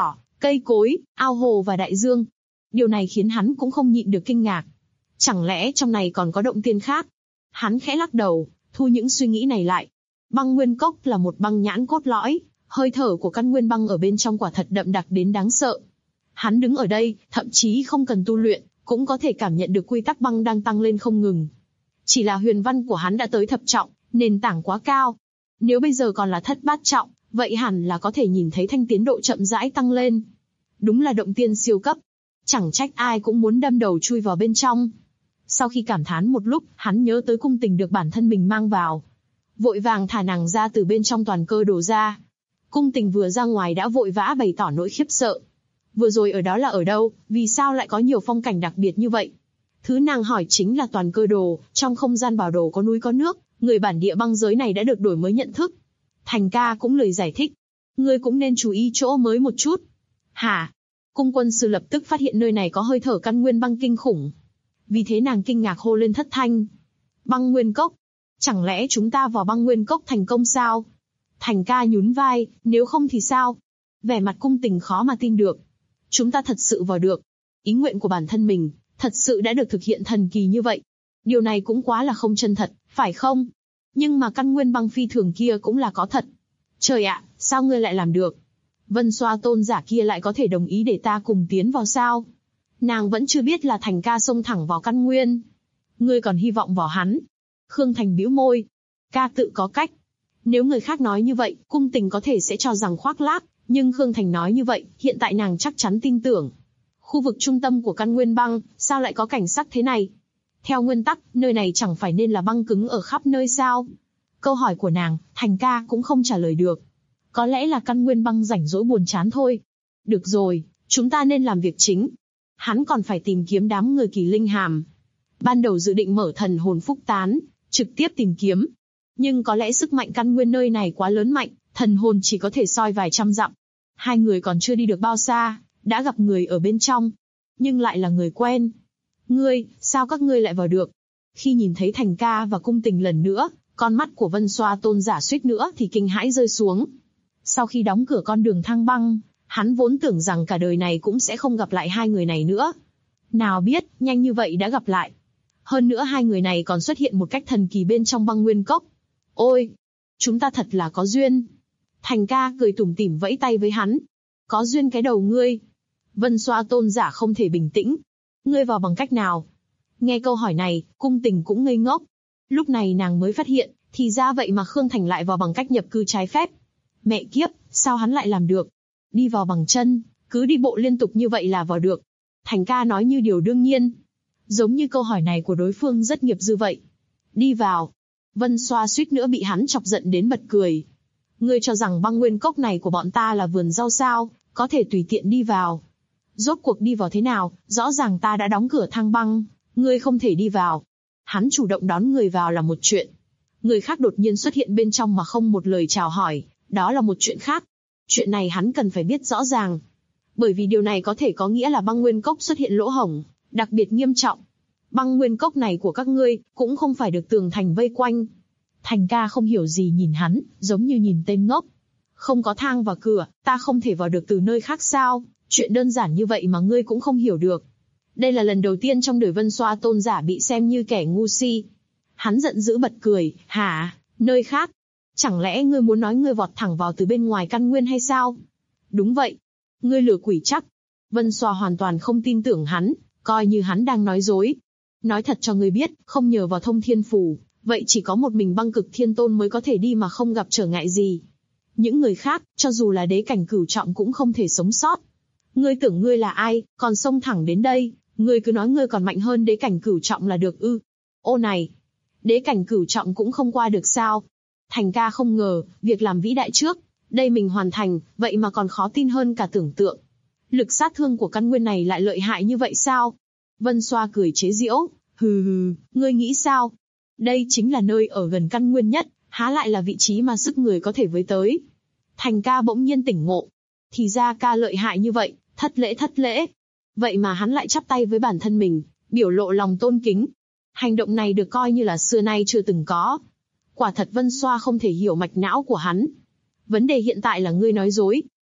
cây cối, ao hồ và đại dương. Điều này khiến hắn cũng không nhịn được kinh ngạc. Chẳng lẽ trong này còn có động tiên khác? Hắn khẽ lắc đầu, thu những suy nghĩ này lại. Băng nguyên cốc là một băng nhãn cốt lõi, hơi thở của căn nguyên băng ở bên trong quả thật đậm đặc đến đáng sợ. Hắn đứng ở đây, thậm chí không cần tu luyện, cũng có thể cảm nhận được quy tắc băng đang tăng lên không ngừng. Chỉ là huyền văn của hắn đã tới thập trọng, nền tảng quá cao. Nếu bây giờ còn là thất bát trọng, vậy hẳn là có thể nhìn thấy thanh tiến độ chậm rãi tăng lên. Đúng là động tiên siêu cấp. Chẳng trách ai cũng muốn đâm đầu chui vào bên trong. Sau khi cảm thán một lúc, hắn nhớ tới cung tình được bản thân mình mang vào. Vội vàng thả nàng ra từ bên trong toàn cơ đồ ra. Cung tình vừa ra ngoài đã vội vã bày tỏ nỗi khiếp sợ. Vừa rồi ở đó là ở đâu, vì sao lại có nhiều phong cảnh đặc biệt như vậy? Thứ nàng hỏi chính là toàn cơ đồ, trong không gian bảo đồ có núi có nước, người bản địa băng giới này đã được đổi mới nhận thức. Thành ca cũng lời giải thích. Ngươi cũng nên chú ý chỗ mới một chút. Hả? Cung quân sư lập tức phát hiện nơi này có hơi thở căn nguyên băng kinh khủng. Vì thế nàng kinh ngạc hô lên thất thanh. Băng nguyên cốc? Chẳng lẽ chúng ta vào băng nguyên cốc thành công sao? Thành ca nhún vai, nếu không thì sao? Vẻ mặt cung tình khó mà tin được. Chúng ta thật sự vào được. Ý nguyện của bản thân mình, thật sự đã được thực hiện thần kỳ như vậy. Điều này cũng quá là không chân thật, phải không? Nhưng mà căn nguyên băng phi thường kia cũng là có thật. Trời ạ, sao ngươi lại làm được? Vân Xoa tôn giả kia lại có thể đồng ý để ta cùng tiến vào sao? Nàng vẫn chưa biết là Thành ca xông thẳng vào căn nguyên. Ngươi còn hy vọng vào hắn. Khương Thành bĩu môi. Ca tự có cách. Nếu người khác nói như vậy, cung tình có thể sẽ cho rằng khoác lác, nhưng Khương Thành nói như vậy, hiện tại nàng chắc chắn tin tưởng. Khu vực trung tâm của căn nguyên băng, sao lại có cảnh sắc thế này? Theo nguyên tắc, nơi này chẳng phải nên là băng cứng ở khắp nơi sao? Câu hỏi của nàng, Thành ca cũng không trả lời được. Có lẽ là căn nguyên băng rảnh rỗi buồn chán thôi. Được rồi, chúng ta nên làm việc chính. Hắn còn phải tìm kiếm đám người kỳ linh hàm. Ban đầu dự định mở thần hồn phúc tán, trực tiếp tìm kiếm. Nhưng có lẽ sức mạnh căn nguyên nơi này quá lớn mạnh, thần hồn chỉ có thể soi vài trăm dặm. Hai người còn chưa đi được bao xa, đã gặp người ở bên trong. Nhưng lại là người quen. Ngươi, sao các ngươi lại vào được? Khi nhìn thấy Thành ca và cung tình lần nữa, con mắt của Vân Xoa tôn giả suýt nữa thì kinh hãi rơi xuống. Sau khi đóng cửa con đường thang băng, hắn vốn tưởng rằng cả đời này cũng sẽ không gặp lại hai người này nữa. Nào biết, nhanh như vậy đã gặp lại. Hơn nữa hai người này còn xuất hiện một cách thần kỳ bên trong băng nguyên cốc. Ôi, chúng ta thật là có duyên. Thành ca cười tủm tỉm vẫy tay với hắn. Có duyên cái đầu ngươi. Vân Xoa tôn giả không thể bình tĩnh. Ngươi vào bằng cách nào? Nghe câu hỏi này, cung tình cũng ngây ngốc. Lúc này nàng mới phát hiện, thì ra vậy mà Khương Thành lại vào bằng cách nhập cư trái phép. Mẹ kiếp, sao hắn lại làm được? Đi vào bằng chân, cứ đi bộ liên tục như vậy là vào được. Thành ca nói như điều đương nhiên. Giống như câu hỏi này của đối phương rất nghiệp dư vậy. Đi vào. Vân Xoa suýt nữa bị hắn chọc giận đến bật cười. Ngươi cho rằng băng nguyên cốc này của bọn ta là vườn rau sao, có thể tùy tiện đi vào. Rốt cuộc đi vào thế nào, rõ ràng ta đã đóng cửa thang băng, ngươi không thể đi vào. Hắn chủ động đón người vào là một chuyện. Người khác đột nhiên xuất hiện bên trong mà không một lời chào hỏi, đó là một chuyện khác. Chuyện này hắn cần phải biết rõ ràng. Bởi vì điều này có thể có nghĩa là băng nguyên cốc xuất hiện lỗ hổng, đặc biệt nghiêm trọng. Băng nguyên cốc này của các ngươi, cũng không phải được tường thành vây quanh. Thành ca không hiểu gì nhìn hắn, giống như nhìn tên ngốc. Không có thang và cửa, ta không thể vào được từ nơi khác sao? Chuyện đơn giản như vậy mà ngươi cũng không hiểu được. Đây là lần đầu tiên trong đời Vân Xoa tôn giả bị xem như kẻ ngu si. Hắn giận dữ bật cười, hả, nơi khác? Chẳng lẽ ngươi muốn nói ngươi vọt thẳng vào từ bên ngoài căn nguyên hay sao? Đúng vậy. Ngươi lừa quỷ chắc. Vân Xoa hoàn toàn không tin tưởng hắn, coi như hắn đang nói dối. Nói thật cho ngươi biết, không nhờ vào thông thiên phù, vậy chỉ có một mình băng cực thiên tôn mới có thể đi mà không gặp trở ngại gì. Những người khác, cho dù là đế cảnh cửu trọng cũng không thể sống sót. Ngươi tưởng ngươi là ai, còn xông thẳng đến đây, ngươi cứ nói ngươi còn mạnh hơn đế cảnh cửu trọng là được ư? Ô này, đế cảnh cửu trọng cũng không qua được sao? Thành ca không ngờ, việc làm vĩ đại trước, đây mình hoàn thành, vậy mà còn khó tin hơn cả tưởng tượng. Lực sát thương của căn nguyên này lại lợi hại như vậy sao? Vân Xoa cười chế giễu, hừ hừ, ngươi nghĩ sao? Đây chính là nơi ở gần căn nguyên nhất, há lại là vị trí mà sức người có thể với tới. Thành ca bỗng nhiên tỉnh ngộ. Thì ra ca lợi hại như vậy, thất lễ. Vậy mà hắn lại chắp tay với bản thân mình, biểu lộ lòng tôn kính. Hành động này được coi như là xưa nay chưa từng có. Quả thật Vân Xoa không thể hiểu mạch não của hắn. Vấn đề hiện tại là ngươi nói dối.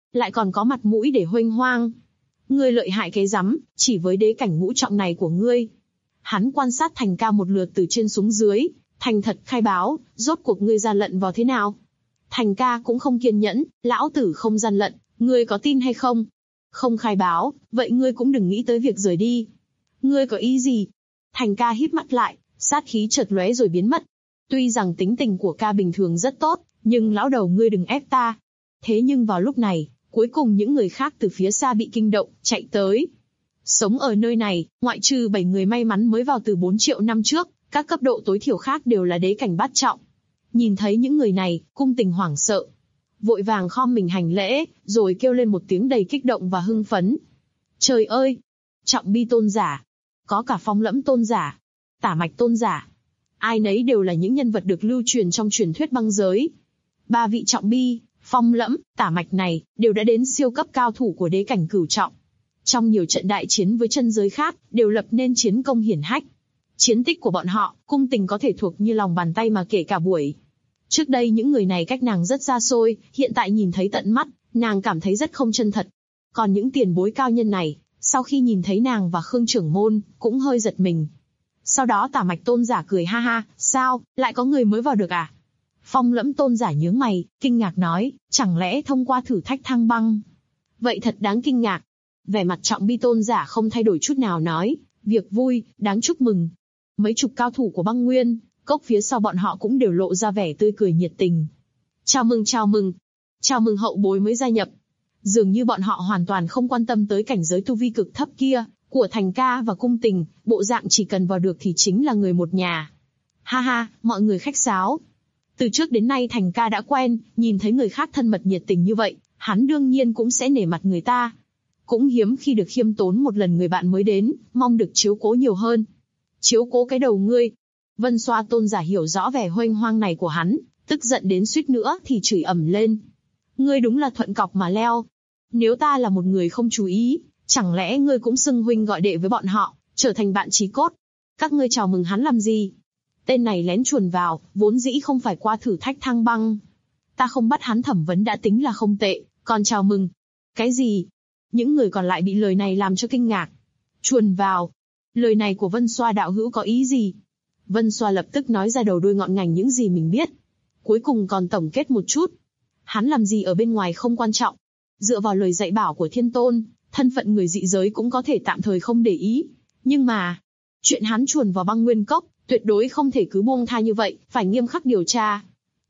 lại còn có mặt mũi để huênh hoang. Ngươi lợi hại cái rắm, chỉ với đế cảnh ngũ trọng này của ngươi. Hắn quan sát Thành Ca một lượt từ trên xuống dưới, thành thật khai báo, rốt cuộc ngươi gian lận vào thế nào? Thành Ca cũng không kiên nhẫn, lão tử không gian lận, ngươi có tin hay không? Không khai báo, vậy ngươi cũng đừng nghĩ tới việc rời đi. Ngươi có ý gì? Thành Ca híp mắt lại, sát khí chợt lóe rồi biến mất. Tuy rằng tính tình của ca bình thường rất tốt, nhưng lão đầu ngươi đừng ép ta. Thế nhưng vào lúc này, cuối cùng những người khác từ phía xa bị kinh động, chạy tới. Sống ở nơi này, ngoại trừ 7 người may mắn mới vào từ 4 triệu năm trước, các cấp độ tối thiểu khác đều là đế cảnh bát trọng. Nhìn thấy những người này, Cung Tình hoảng sợ. Vội vàng khom mình hành lễ, rồi kêu lên một tiếng đầy kích động và hưng phấn. Trời ơi! Trọng Bi tôn giả, có cả Phong Lẫm tôn giả, Tả Mạch tôn giả. Ai nấy đều là những nhân vật được lưu truyền trong truyền thuyết băng giới. 3 vị Trọng Bi, Phong Lẫm, Tả Mạch này, đều đã đến siêu cấp cao thủ của đế cảnh cửu trọng. Trong nhiều trận đại chiến với chân giới khác, đều lập nên chiến công hiển hách. Chiến tích của bọn họ, Cung Tình có thể thuộc như lòng bàn tay mà kể cả buổi. Trước đây những người này cách nàng rất xa xôi, hiện tại nhìn thấy tận mắt, nàng cảm thấy rất không chân thật. Còn những tiền bối cao nhân này, sau khi nhìn thấy nàng và Khương trưởng môn, cũng hơi giật mình. Sau đó Tả Mạch tôn giả cười ha ha, sao, lại có người mới vào được à? Phong Lẫm tôn giả nhướng mày, kinh ngạc nói, chẳng lẽ thông qua thử thách thăng băng? Vậy thật đáng kinh ngạc. Vẻ mặt Trọng Bi tôn giả không thay đổi chút nào nói, việc vui, đáng chúc mừng. Mấy chục cao thủ của băng nguyên, cốc phía sau bọn họ cũng đều lộ ra vẻ tươi cười nhiệt tình. Chào mừng, chào mừng. Chào mừng hậu bối mới gia nhập. Dường như bọn họ hoàn toàn không quan tâm tới cảnh giới tu vi cực thấp kia, của Thành Ca và Cung Tình, bộ dạng chỉ cần vào được thì chính là người một nhà. Ha ha, mọi người khách sáo. Từ trước đến nay Thành Ca đã quen, nhìn thấy người khác thân mật nhiệt tình như vậy, hắn đương nhiên cũng sẽ nể mặt người ta. Cũng hiếm khi được khiêm tốn một lần người bạn mới đến, mong được chiếu cố nhiều hơn. Chiếu cố cái đầu ngươi. Vân Xoa tôn giả hiểu rõ vẻ huênh hoang này của hắn, tức giận đến suýt nữa thì chửi ầm lên. Ngươi đúng là thuận cọc mà leo. Nếu ta là một người không chú ý, chẳng lẽ ngươi cũng xưng huynh gọi đệ với bọn họ, trở thành bạn chí cốt? Các ngươi chào mừng hắn làm gì? Tên này lén chuồn vào, vốn dĩ không phải qua thử thách thăng băng. Ta không bắt hắn thẩm vấn đã tính là không tệ, còn chào mừng. Cái gì? Những người còn lại bị lời này làm cho kinh ngạc. Chuồn vào. Lời này của Vân Xoa đạo hữu có ý gì? Vân Xoa lập tức nói ra đầu đuôi ngọn ngành những gì mình biết. Cuối cùng còn tổng kết một chút. Hắn làm gì ở bên ngoài không quan trọng. Dựa vào lời dạy bảo của Thiên Tôn, thân phận người dị giới cũng có thể tạm thời không để ý. Nhưng mà, chuyện hắn chuồn vào băng nguyên cốc, tuyệt đối không thể cứ buông tha như vậy, phải nghiêm khắc điều tra.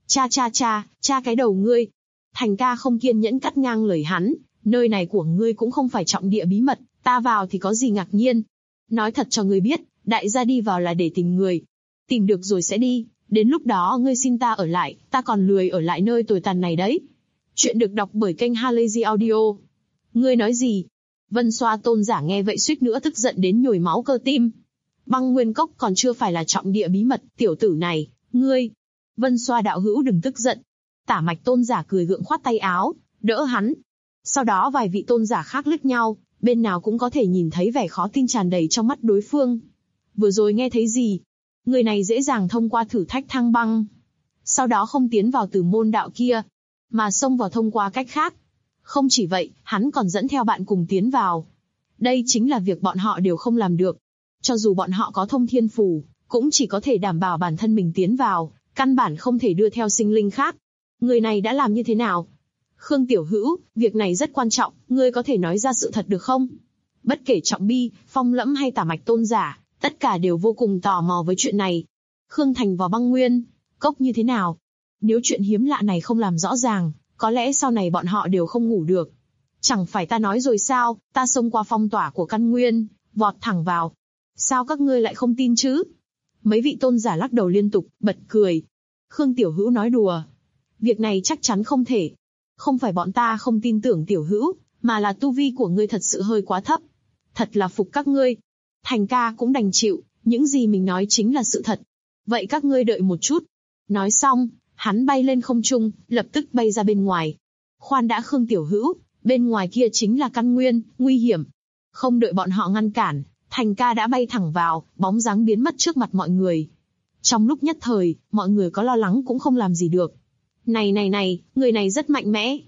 Cha cái đầu ngươi. Thành Ca không kiên nhẫn cắt ngang lời hắn, nơi này của ngươi cũng không phải trọng địa bí mật, ta vào thì có gì ngạc nhiên. Nói thật cho ngươi biết, đại gia đi vào là để tìm người. Tìm được rồi sẽ đi, đến lúc đó ngươi xin ta ở lại, ta còn lười ở lại nơi tồi tàn này đấy. Chuyện được đọc bởi kênh Halazy Audio. Ngươi nói gì? Vân Xoa tôn giả nghe vậy suýt nữa tức giận đến nhồi máu cơ tim. Băng nguyên cốc còn chưa phải là trọng địa bí mật, tiểu tử này, ngươi. Vân Xoa đạo hữu đừng tức giận. Tả Mạch tôn giả cười gượng khoát tay áo, đỡ hắn. Sau đó vài vị tôn giả khác liếc nhau, bên nào cũng có thể nhìn thấy vẻ khó tin tràn đầy trong mắt đối phương. Vừa rồi nghe thấy gì? Người này dễ dàng thông qua thử thách thăng băng. Sau đó không tiến vào từ môn đạo kia, mà xông vào thông qua cách khác. Không chỉ vậy, hắn còn dẫn theo bạn cùng tiến vào. Đây chính là việc bọn họ đều không làm được. Cho dù bọn họ có thông thiên phù, cũng chỉ có thể đảm bảo bản thân mình tiến vào, căn bản không thể đưa theo sinh linh khác. Người này đã làm như thế nào? Khương tiểu hữu, việc này rất quan trọng, ngươi có thể nói ra sự thật được không? Bất kể Trọng Bi, Phong Lẫm hay Tả Mạch tôn giả, tất cả đều vô cùng tò mò với chuyện này. Khương Thành vào băng nguyên, cốc như thế nào? Nếu chuyện hiếm lạ này không làm rõ ràng, có lẽ sau này bọn họ đều không ngủ được. Chẳng phải ta nói rồi sao, ta xông qua phong tỏa của căn nguyên, vọt thẳng vào. Sao các ngươi lại không tin chứ? Mấy vị tôn giả lắc đầu liên tục, bật cười. Khương tiểu hữu nói đùa. Việc này chắc chắn không thể. Không phải bọn ta không tin tưởng tiểu hữu, mà là tu vi của ngươi thật sự hơi quá thấp. Thật là phục các ngươi. Thành Ca cũng đành chịu, những gì mình nói chính là sự thật. Vậy các ngươi đợi một chút. Nói xong, hắn bay lên không trung, lập tức bay ra bên ngoài. Khoan đã Khương tiểu hữu, bên ngoài kia chính là căn nguyên, nguy hiểm. Không đợi bọn họ ngăn cản, Thành Ca đã bay thẳng vào, bóng dáng biến mất trước mặt mọi người. Trong lúc nhất thời, mọi người có lo lắng cũng không làm gì được. Này, người này rất mạnh mẽ.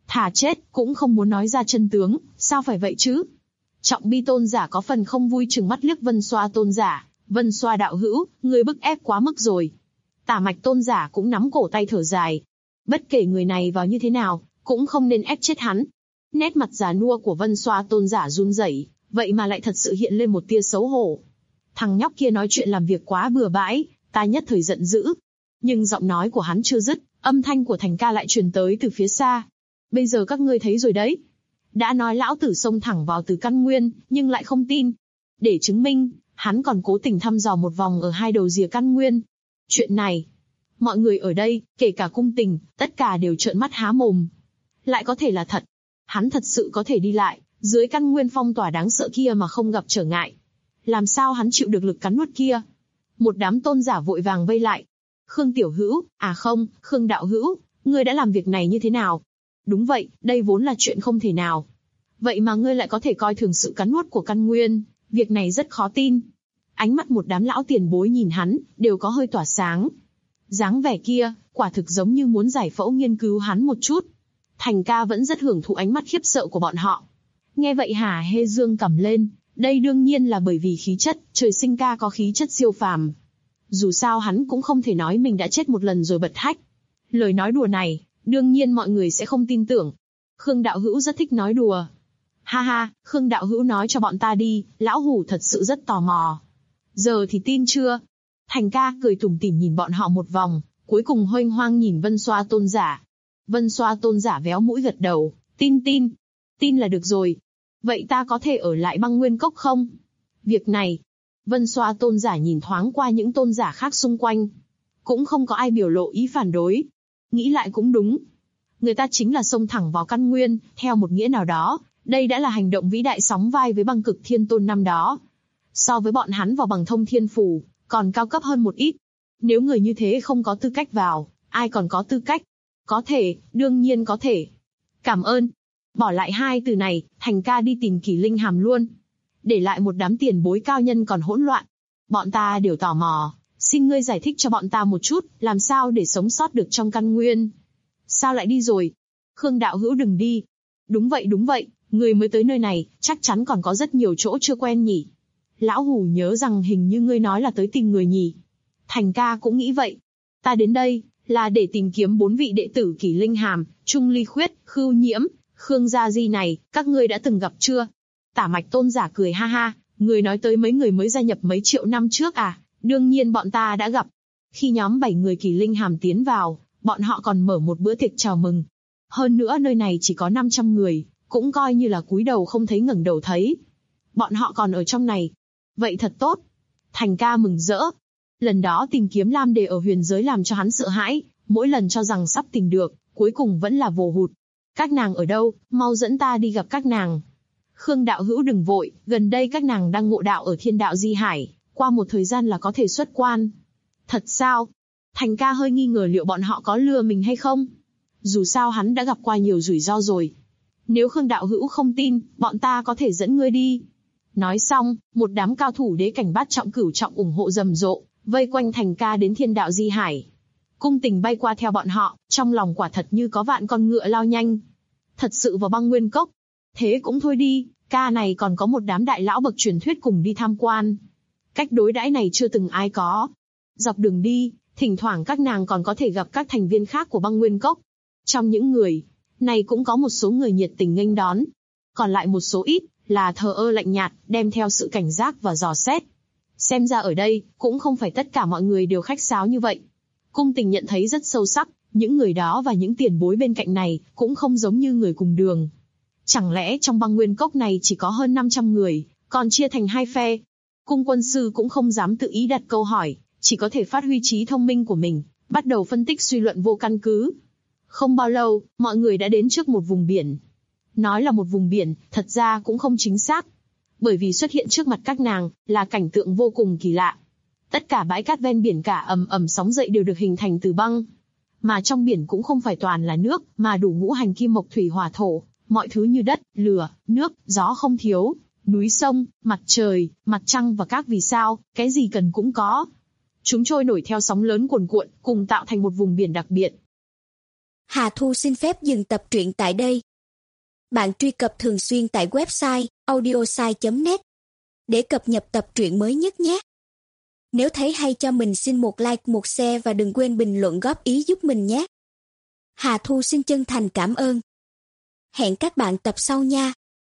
Thà chết, cũng không muốn nói ra chân tướng, sao phải vậy chứ? Trọng Bi tôn giả có phần không vui trừng mắt liếc Vân Xoa tôn giả, Vân Xoa đạo hữu, người bức ép quá mức rồi. Tả Mạch tôn giả cũng nắm cổ tay thở dài. Bất kể người này vào như thế nào, cũng không nên ép chết hắn. Nét mặt già nua của Vân Xoa tôn giả run rẩy, vậy mà lại thật sự hiện lên một tia xấu hổ. Thằng nhóc kia nói chuyện làm việc quá bừa bãi, ta nhất thời giận dữ. Nhưng giọng nói của hắn chưa dứt, âm thanh của Thành Ca lại truyền tới từ phía xa. Bây giờ các ngươi thấy rồi đấy. Đã nói lão tử xông thẳng vào từ căn nguyên, nhưng lại không tin. Để chứng minh, hắn còn cố tình thăm dò một vòng ở hai đầu rìa căn nguyên. Chuyện này, mọi người ở đây, kể cả cung tình, tất cả đều trợn mắt há mồm. Lại có thể là thật. Hắn thật sự có thể đi lại, dưới căn nguyên phong tỏa đáng sợ kia mà không gặp trở ngại. Làm sao hắn chịu được lực cắn nuốt kia? Một đám tôn giả vội vàng vây lại. Khương Tiểu Hữu, à không, Khương Đạo Hữu, ngươi đã làm việc này như thế nào? Đúng vậy, đây vốn là chuyện không thể nào. Vậy mà ngươi lại có thể coi thường sự cắn nuốt của căn nguyên, việc này rất khó tin. Ánh mắt một đám lão tiền bối nhìn hắn, đều có hơi tỏa sáng. Dáng vẻ kia, quả thực giống như muốn giải phẫu nghiên cứu hắn một chút. Thành Ca vẫn rất hưởng thụ ánh mắt khiếp sợ của bọn họ. Nghe vậy Hà Hê dương cầm lên, đây đương nhiên là bởi vì khí chất, trời sinh ca có khí chất siêu phàm. Dù sao hắn cũng không thể nói mình đã chết một lần rồi bật hách. Lời nói đùa này, đương nhiên mọi người sẽ không tin tưởng. Khương Đạo Hữu rất thích nói đùa. Ha ha, Khương Đạo Hữu nói cho bọn ta đi, lão hủ thật sự rất tò mò. Giờ thì tin chưa? Thành Ca cười tủm tỉm nhìn bọn họ một vòng, cuối cùng hoanh hoang nhìn Vân Xoa tôn giả. Vân Xoa tôn giả véo mũi gật đầu, tin là được rồi. Vậy ta có thể ở lại Băng Nguyên Cốc không? Việc này, Vân Xoa tôn giả nhìn thoáng qua những tôn giả khác xung quanh. Cũng không có ai biểu lộ ý phản đối. Nghĩ lại cũng đúng. Người ta chính là xông thẳng vào căn nguyên, theo một nghĩa nào đó, đây đã là hành động vĩ đại sóng vai với Băng Cực Thiên Tôn năm đó. So với bọn hắn vào Bằng Thông Thiên Phủ, còn cao cấp hơn một ít. Nếu người như thế không có tư cách vào, ai còn có tư cách? Có thể, đương nhiên có thể. Cảm ơn. Bỏ lại hai từ này, Thành Ca đi tìm Kỷ Linh Hàm luôn. Để lại một đám tiền bối cao nhân còn hỗn loạn. Bọn ta đều tò mò, xin ngươi giải thích cho bọn ta một chút, làm sao để sống sót được trong căn nguyên. Sao lại đi rồi? Khương Đạo Hữu đừng đi. Đúng vậy, người mới tới nơi này, chắc chắn còn có rất nhiều chỗ chưa quen nhỉ. Lão hủ nhớ rằng hình như ngươi nói là tới tìm người nhỉ. Thành Ca cũng nghĩ vậy. Ta đến đây, là để tìm kiếm 4 vị đệ tử Kỷ Linh Hàm, Trung Ly Khuyết, Khưu Nhiễm, Khương Gia Di này, các ngươi đã từng gặp chưa? Tả Mạch tôn giả cười ha ha, người nói tới mấy người mới gia nhập mấy triệu năm trước à, đương nhiên bọn ta đã gặp. Khi nhóm 7 người Kỷ Linh Hàm tiến vào, bọn họ còn mở một bữa tiệc chào mừng. Hơn nữa nơi này chỉ có 500 người, cũng coi như là cúi đầu không thấy ngẩng đầu thấy. Bọn họ còn ở trong này. Vậy thật tốt. Thành Ca mừng rỡ. Lần đó tìm kiếm Lam Đề ở huyền giới làm cho hắn sợ hãi, mỗi lần cho rằng sắp tìm được, cuối cùng vẫn là vồ hụt. Các nàng ở đâu, mau dẫn ta đi gặp các nàng. Khương Đạo Hữu đừng vội, gần đây các nàng đang ngộ đạo ở Thiên Đạo Di Hải, qua một thời gian là có thể xuất quan. Thật sao? Thành Ca hơi nghi ngờ liệu bọn họ có lừa mình hay không. Dù sao hắn đã gặp qua nhiều rủi ro rồi. Nếu Khương Đạo Hữu không tin, bọn ta có thể dẫn ngươi đi. Nói xong, một đám cao thủ đế cảnh bát trọng cửu trọng ủng hộ rầm rộ, vây quanh Thành Ca đến Thiên Đạo Di Hải. Cung Tình bay qua theo bọn họ, trong lòng quả thật như có vạn con ngựa lao nhanh. Thật sự vào Băng Nguyên Cốc. Thế cũng thôi đi, ca này còn có một đám đại lão bậc truyền thuyết cùng đi tham quan. Cách đối đãi này chưa từng ai có. Dọc đường đi, thỉnh thoảng các nàng còn có thể gặp các thành viên khác của Băng Nguyên Cốc. Trong những người này cũng có một số người nhiệt tình nghênh đón. Còn lại một số ít là thờ ơ lạnh nhạt, đem theo sự cảnh giác và dò xét. Xem ra ở đây, cũng không phải tất cả mọi người đều khách sáo như vậy. Cung Tình nhận thấy rất sâu sắc, những người đó và những tiền bối bên cạnh này, cũng không giống như người cùng đường. Chẳng lẽ trong Băng Nguyên Cốc này chỉ có hơn 500 người, còn chia thành hai phe? Cung quân sư cũng không dám tự ý đặt câu hỏi, chỉ có thể phát huy trí thông minh của mình, bắt đầu phân tích suy luận vô căn cứ. Không bao lâu, mọi người đã đến trước một vùng biển. Nói là một vùng biển, thật ra cũng không chính xác. Bởi vì xuất hiện trước mặt các nàng, là cảnh tượng vô cùng kỳ lạ. Tất cả bãi cát ven biển cả ầm ầm sóng dậy đều được hình thành từ băng. Mà trong biển cũng không phải toàn là nước, mà đủ ngũ hành kim mộc thủy hỏa thổ, mọi thứ như đất, lửa, nước, gió không thiếu, núi sông, mặt trời, mặt trăng và các vì sao, cái gì cần cũng có. Chúng trôi nổi theo sóng lớn cuồn cuộn, cùng tạo thành một vùng biển đặc biệt. Hà Thu xin phép dừng tập truyện tại đây. Bạn truy cập thường xuyên tại website audiosai.net để cập nhật tập truyện mới nhất nhé. Nếu thấy hay cho mình xin một like, một share và đừng quên bình luận góp ý giúp mình nhé. Hà Thu xin chân thành cảm ơn. Hẹn các bạn tập sau nha.